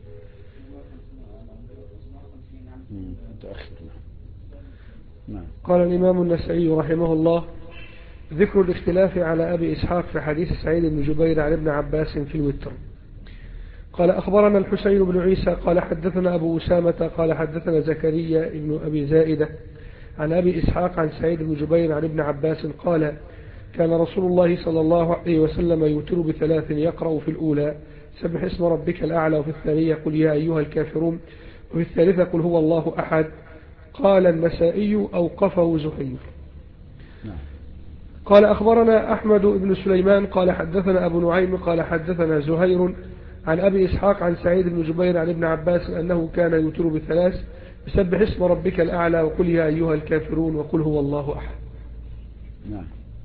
[SPEAKER 1] متأخر. نعم.
[SPEAKER 2] قال الإمام النسائي رحمه الله: ذكر الاختلاف على أبي إسحاق في حديث سعيد بن جبير عن ابن عباس في الوتر. قال أخبرنا الحسين بن عيسى قال حدثنا أبو أسامة قال حدثنا زكريا بن أبي زائدة عن أبي إسحاق عن سعيد بن جبير عن ابن عباس قال: كان رسول الله صلى الله عليه وسلم يوتر بثلاث، يقرأ في الأولى سبح اسم ربك الأعلى، وفي الثانية قل يا أيها الكافرون، وفي الثالثة قل هو الله أحد. قال النسائي: أوقفه زهير. قال أخبرنا أحمد بن سليمان قال حدثنا أبو نعيم قال حدثنا زهير عن أبي إسحاق عن سعيد بن جبير عن ابن عباس أنه كان يوتر بثلاث: بسبح اسم ربك الأعلى، وقل يا أيها الكافرون، وقل هو الله أحد.
[SPEAKER 1] نعم.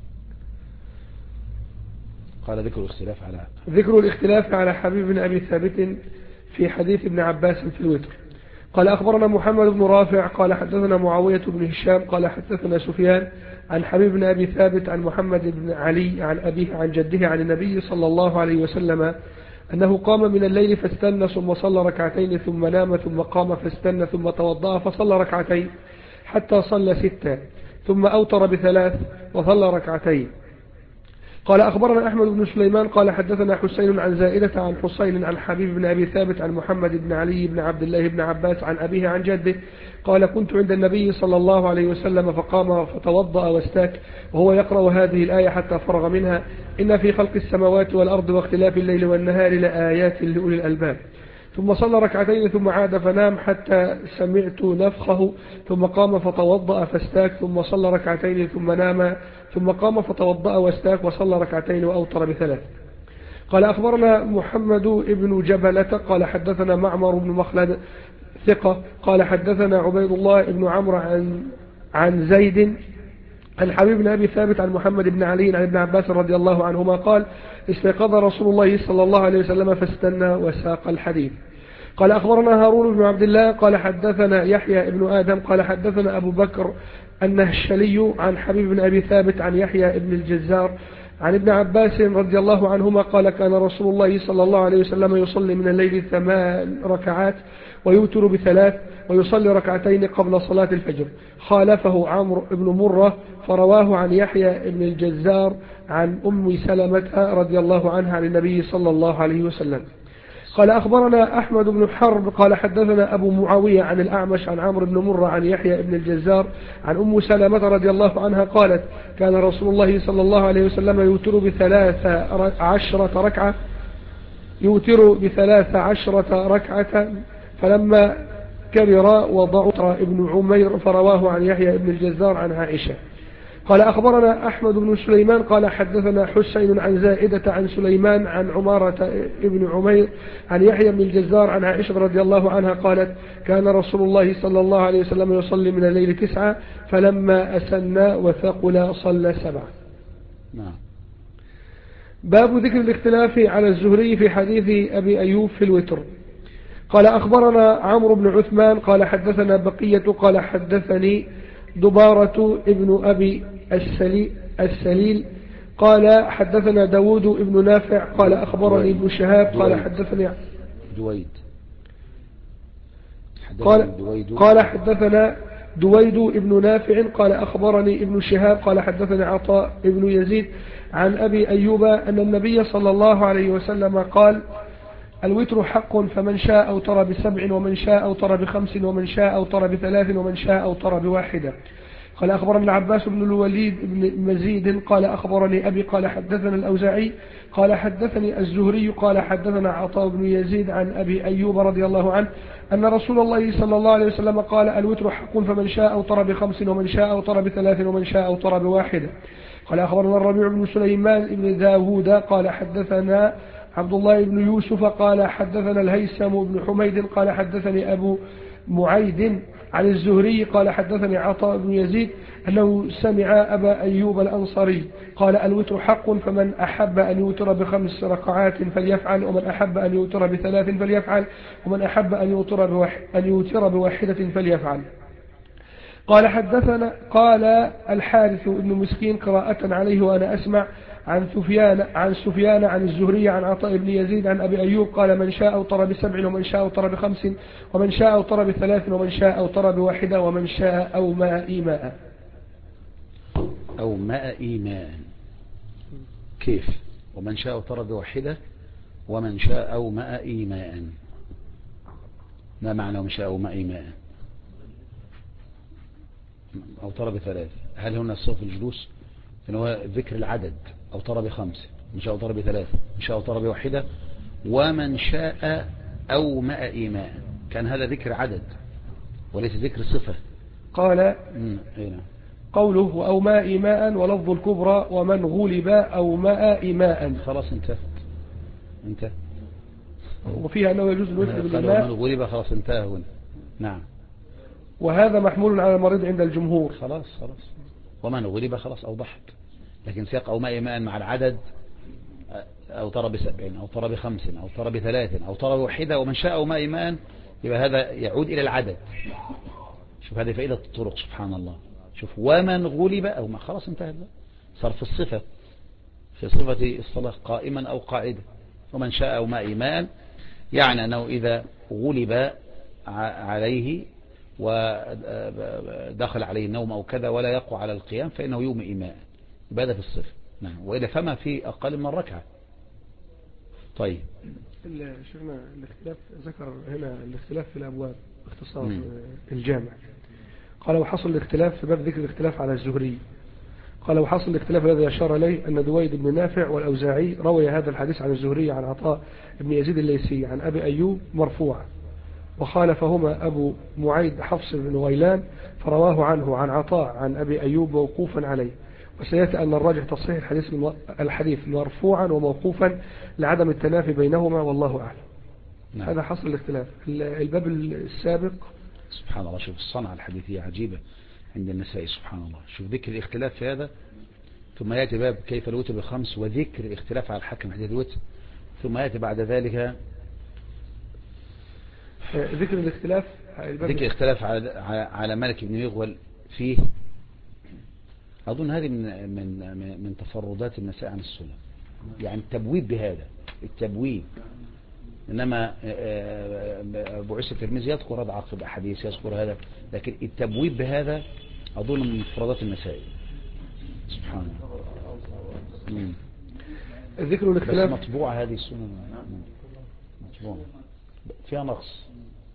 [SPEAKER 1] قال
[SPEAKER 2] ذكر الاختلاف على حبيب بن أبي ثابت في حديث ابن عباس في الوتر. قال أخبرنا محمد بن رافع قال حدثنا معاوية بن هشام قال حدثنا سفيان عن حبيب بن أبي ثابت عن محمد بن علي عن أبيه عن جده عن النبي صلى الله عليه وسلم أنه قام من الليل فاستنى ثم صلى ركعتين ثم نام ثم قام فاستنى ثم توضأ فصلى ركعتين حتى صلى 6 ثم أوتر ب3 وصلى ركعتين قال أخبرنا أحمد بن سليمان قال حدثنا حسين عن زائدة عن حسين عن حبيب بن أبي ثابت عن محمد بن علي بن عبد الله بن عباس عن أبيه عن جده قال كنت عند النبي صلى الله عليه وسلم فقام فتوضأ واستاك وهو يقرأ هذه الآية حتى فرغ منها إن في خلق السماوات والأرض واختلاف الليل والنهار لآيات لأولي الألباب ثم صلى ركعتين ثم عاد فنام حتى سمعت نفخه ثم قام فتوضأ فاستاك ثم صلى ركعتين ثم نام ثم قام فتوضأ واستاك وصلى ركعتين وأوتر بثلاث. قال أخبرنا محمد بن جبلة قال حدثنا معمر بن مخلد ثقة قال حدثنا عبيد الله بن عمرو عن زيد عن حبيب بن أبي ثابت عن محمد بن علي عن ابن عباس رضي الله عنهما قال استيقظ رسول الله صلى الله عليه وسلم فاستنى وساق الحديث. قال أخبرنا هارون بن عبد الله قال حدثنا يحيى بن آدم قال حدثنا أبو بكر النهشلي عن حبيب بن أبي ثابت عن يحيى بن الجزار عن ابن عباس رضي الله عنهما قال كان رسول الله صلى الله عليه وسلم يصلي من الليل 8 ركعات ويوتر بثلاث ويصلي ركعتين قبل صلاة الفجر. خالفه عمرو بن مرة فرواه عن يحيى بن الجزار عن أم سلمة رضي الله عنها عن النبي صلى الله عليه وسلم. قال أخبرنا أحمد بن حرب قال حدثنا أبو معاوية عن الأعمش عن عمرو بن مرة عن يحيى بن الجزار عن أم سلمة رضي الله عنها قالت كان رسول الله صلى الله عليه وسلم يوتر ب13 ركعة فلما كبر وضعت ابن عمير فرواه عن يحيى بن الجزار عن عائشة. قال أخبرنا أحمد بن سليمان قال حدثنا حسين عن زائدة عن سليمان عن عمارة ابن عمير عن يحيى بن الجزار عن عائشة رضي الله عنها قالت كان رسول الله صلى الله عليه وسلم يصلي من الليل 9 فلما أسنى وثقل صلى 7.
[SPEAKER 1] نعم.
[SPEAKER 2] باب ذكر الاختلاف على الزهري في حديث أبي أيوب في الوتر. قال أخبرنا عمرو بن عثمان قال حدثنا بقية قال حدثني دبارة ابن أبي السليل قال حدثنا داود ابن نافع قال أخبرني ابن شهاب قال حدثني قال حدثنا دويد ابن نافع قال أخبرني ابن شهاب قال حدثني عطاء ابن يزيد عن أبي أيوب أن النبي صلى الله عليه وسلم قال الوتر حق فمن شاء أوتر ب7 ومن شاء أوتر ب5 ومن شاء أوتر ب3 ومن شاء أوتر ب1. قال أخبرنا العباس بن الوليد بن مزيد قال أخبرني أبي قال حدثنا الأوزاعي قال حدثني الزهري قال حدثنا عطاء بن يزيد عن أبي أيوب رضي الله عنه أن رسول الله صلى الله عليه وسلم قال الوتر حق فمن شاء أوتر ب5 ومن شاء أوتر ب3 ومن شاء أوتر ب1. قال أخبرنا الربيع بن سليمان بن داود قال حدثنا عبد الله بن يوسف قال حدثنا الهيثم بن حميد قال حدثني أبو معيد عن الزهري قال حدثني عطاء بن يزيد أنه سمع أبا أيوب الأنصاري قال الوتر حق فمن أحب أن يوتر ب5 ركعات فليفعل ومن أحب أن يوتر ب3 فليفعل ومن أحب أن يوتر ب1 فليفعل. قال حدثنا قال الحارث بن مسكين قراءة عليه وأنا أسمع عن سفيان عن الزهري عن عطاء بن يزيد عن أبي أيوب قال من شاء أوتر ب7 ومن شاء أوتر ب5 ومن شاء أوتر ب3 ومن شاء أوتر ب1 ومن شاء أو ماء إيماء.
[SPEAKER 1] كيف؟ ومن شاء أوتر ب1 ومن شاء أو ماء إيماء. ما معنى ومن شاء أو ماء إيماء؟ أوتر ب3 هل هنا الصوت الجلوس إن هو ذكر العدد أوتر ب5 من شاء أوتر ب3 من شاء أوتر ب1 ومن شاء أو ماء إيماء. كان هذا ذكر عدد وليس ذكر صفة.
[SPEAKER 2] قال قوله أو ماء إيماء ولفظ الكبرى ومن غلب أو ماء إيماء.
[SPEAKER 1] خلاص انتهى
[SPEAKER 2] وفيها أنه يجوز الوتر بالماء.
[SPEAKER 1] ومن غلب خلاص انتهى هنا. نعم.
[SPEAKER 2] وهذا محمول على المريض عند الجمهور.
[SPEAKER 1] خلاص ومن غلب خلاص أوضحت. لكن سياق أو ماء إيماء مع العدد أوتر ب7 أوتر ب5 أوتر ب3 أوتر ب1 ومن شاء أو ماء إيماء يبقى هذا يعود إلى العدد. شوف هذه فائدة الطرق سبحان الله. شوف ومن غلب أو ما خلاص انتهى صار في الصفة في صفة الصلاة قائما أو قاعدة. ومن شاء أو ماء إيماء يعني أنه إذا غلب عليه ودخل عليه النوم أو كذا ولا يقوى على القيام فإنه يوم إيماء. يبقى هذا في الصفة. نعم، وإذا فما في أقل من ركعة. طيب
[SPEAKER 2] شفنا الاختلاف، ذكر هنا الاختلاف في الأبواب باختصار الجامع. قال وحصل الاختلاف في باب ذكر الاختلاف على الزهري. قال وحصل الاختلاف الذي أشار إليه أن دويد بن نافع والأوزاعي روي هذا الحديث عن الزهري عن عطاء بن يزيد الليثي عن أبي أيوب مرفوعا، وخالفهما أبو معيد حفص بن غيلان فرواه عنه عن عطاء عن أبي أيوب موقوفا عليه. وسيأتي أن الراجح تصحيح الحديث مرفوعا وموقوفا لعدم التنافي بينهما والله أعلم.
[SPEAKER 1] نعم.
[SPEAKER 2] هذا حصل الاختلاف. الباب السابق
[SPEAKER 1] سبحان الله، شوف الصنعة الحديثية عجيبة عند النسائي سبحان الله. شوف ذكر الاختلاف في هذا، ثم يأتي باب كيف الوتر بخمس وذكر الاختلاف على الحكم حديث الوتر، ثم يأتي بعد ذلك
[SPEAKER 2] ذكر الاختلاف
[SPEAKER 1] على مالك بن مغول فيه. أظن هذه من تفردات النساء عن السنة، يعني التبويب بهذا التبويب. إنما أبو عيسى الترمذي يذكر هذا عقب الأحاديث، يذكر هذا، لكن التبويب بهذا أظن من مفردات النساء سبحان الله.
[SPEAKER 2] ذكر الاختلاف
[SPEAKER 1] بس مطبوعة هذه السنة، مطبوعة فيها نقص.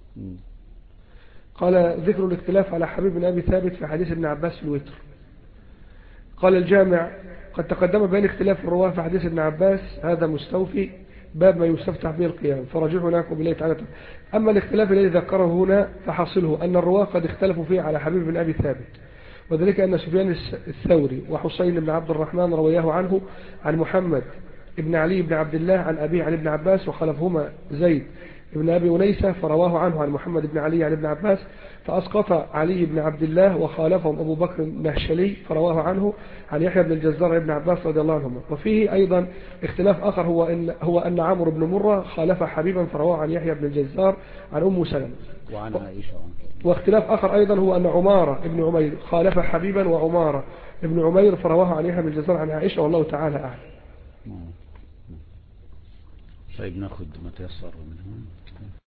[SPEAKER 2] قال ذكر الاختلاف على حبيب بن أبي ثابت في حديث ابن عباس في الوتر. قال الجامع قد تقدم بين اختلاف الرواه في حديث ابن عباس، هذا مستوفي باب ما يستفتح به القيام، فرجعوا لكم بالله تعالى. أما الاختلاف الذي ذكره هنا فحصله أن الرواه قد اختلفوا فيه على حبيب بن أبي ثابت، وذلك أن سفيان الثوري وحسين بن عبد الرحمن روياه عنه عن محمد ابن علي بن عبد الله عن أبيه عن ابن عباس، وخلفهما زيد ابن أبي أنيسة فرواه عنه عن محمد بن علي عن ابن عباس، فأسقط علي بن عبد الله وخالفهم أبو بكر النهشلي فرواه عنه عن يحيى بن الجزار ابن عباس رضي الله عنهما. وفيه أيضا اختلاف آخر هو أن عمرو بن مرة خالف حبيبا فرواه عن يحيى بن الجزار عن أم سلمة
[SPEAKER 1] وعن عائشة.
[SPEAKER 2] واختلاف آخر أيضا هو أن عمارة ابن عمير خالف حبيبا وعمارة ابن عمير فرواه عن يحيى بن الجزار عن عائشة، والله تعالى أعلم.
[SPEAKER 1] طيب ناخذ ما تيسر منهم.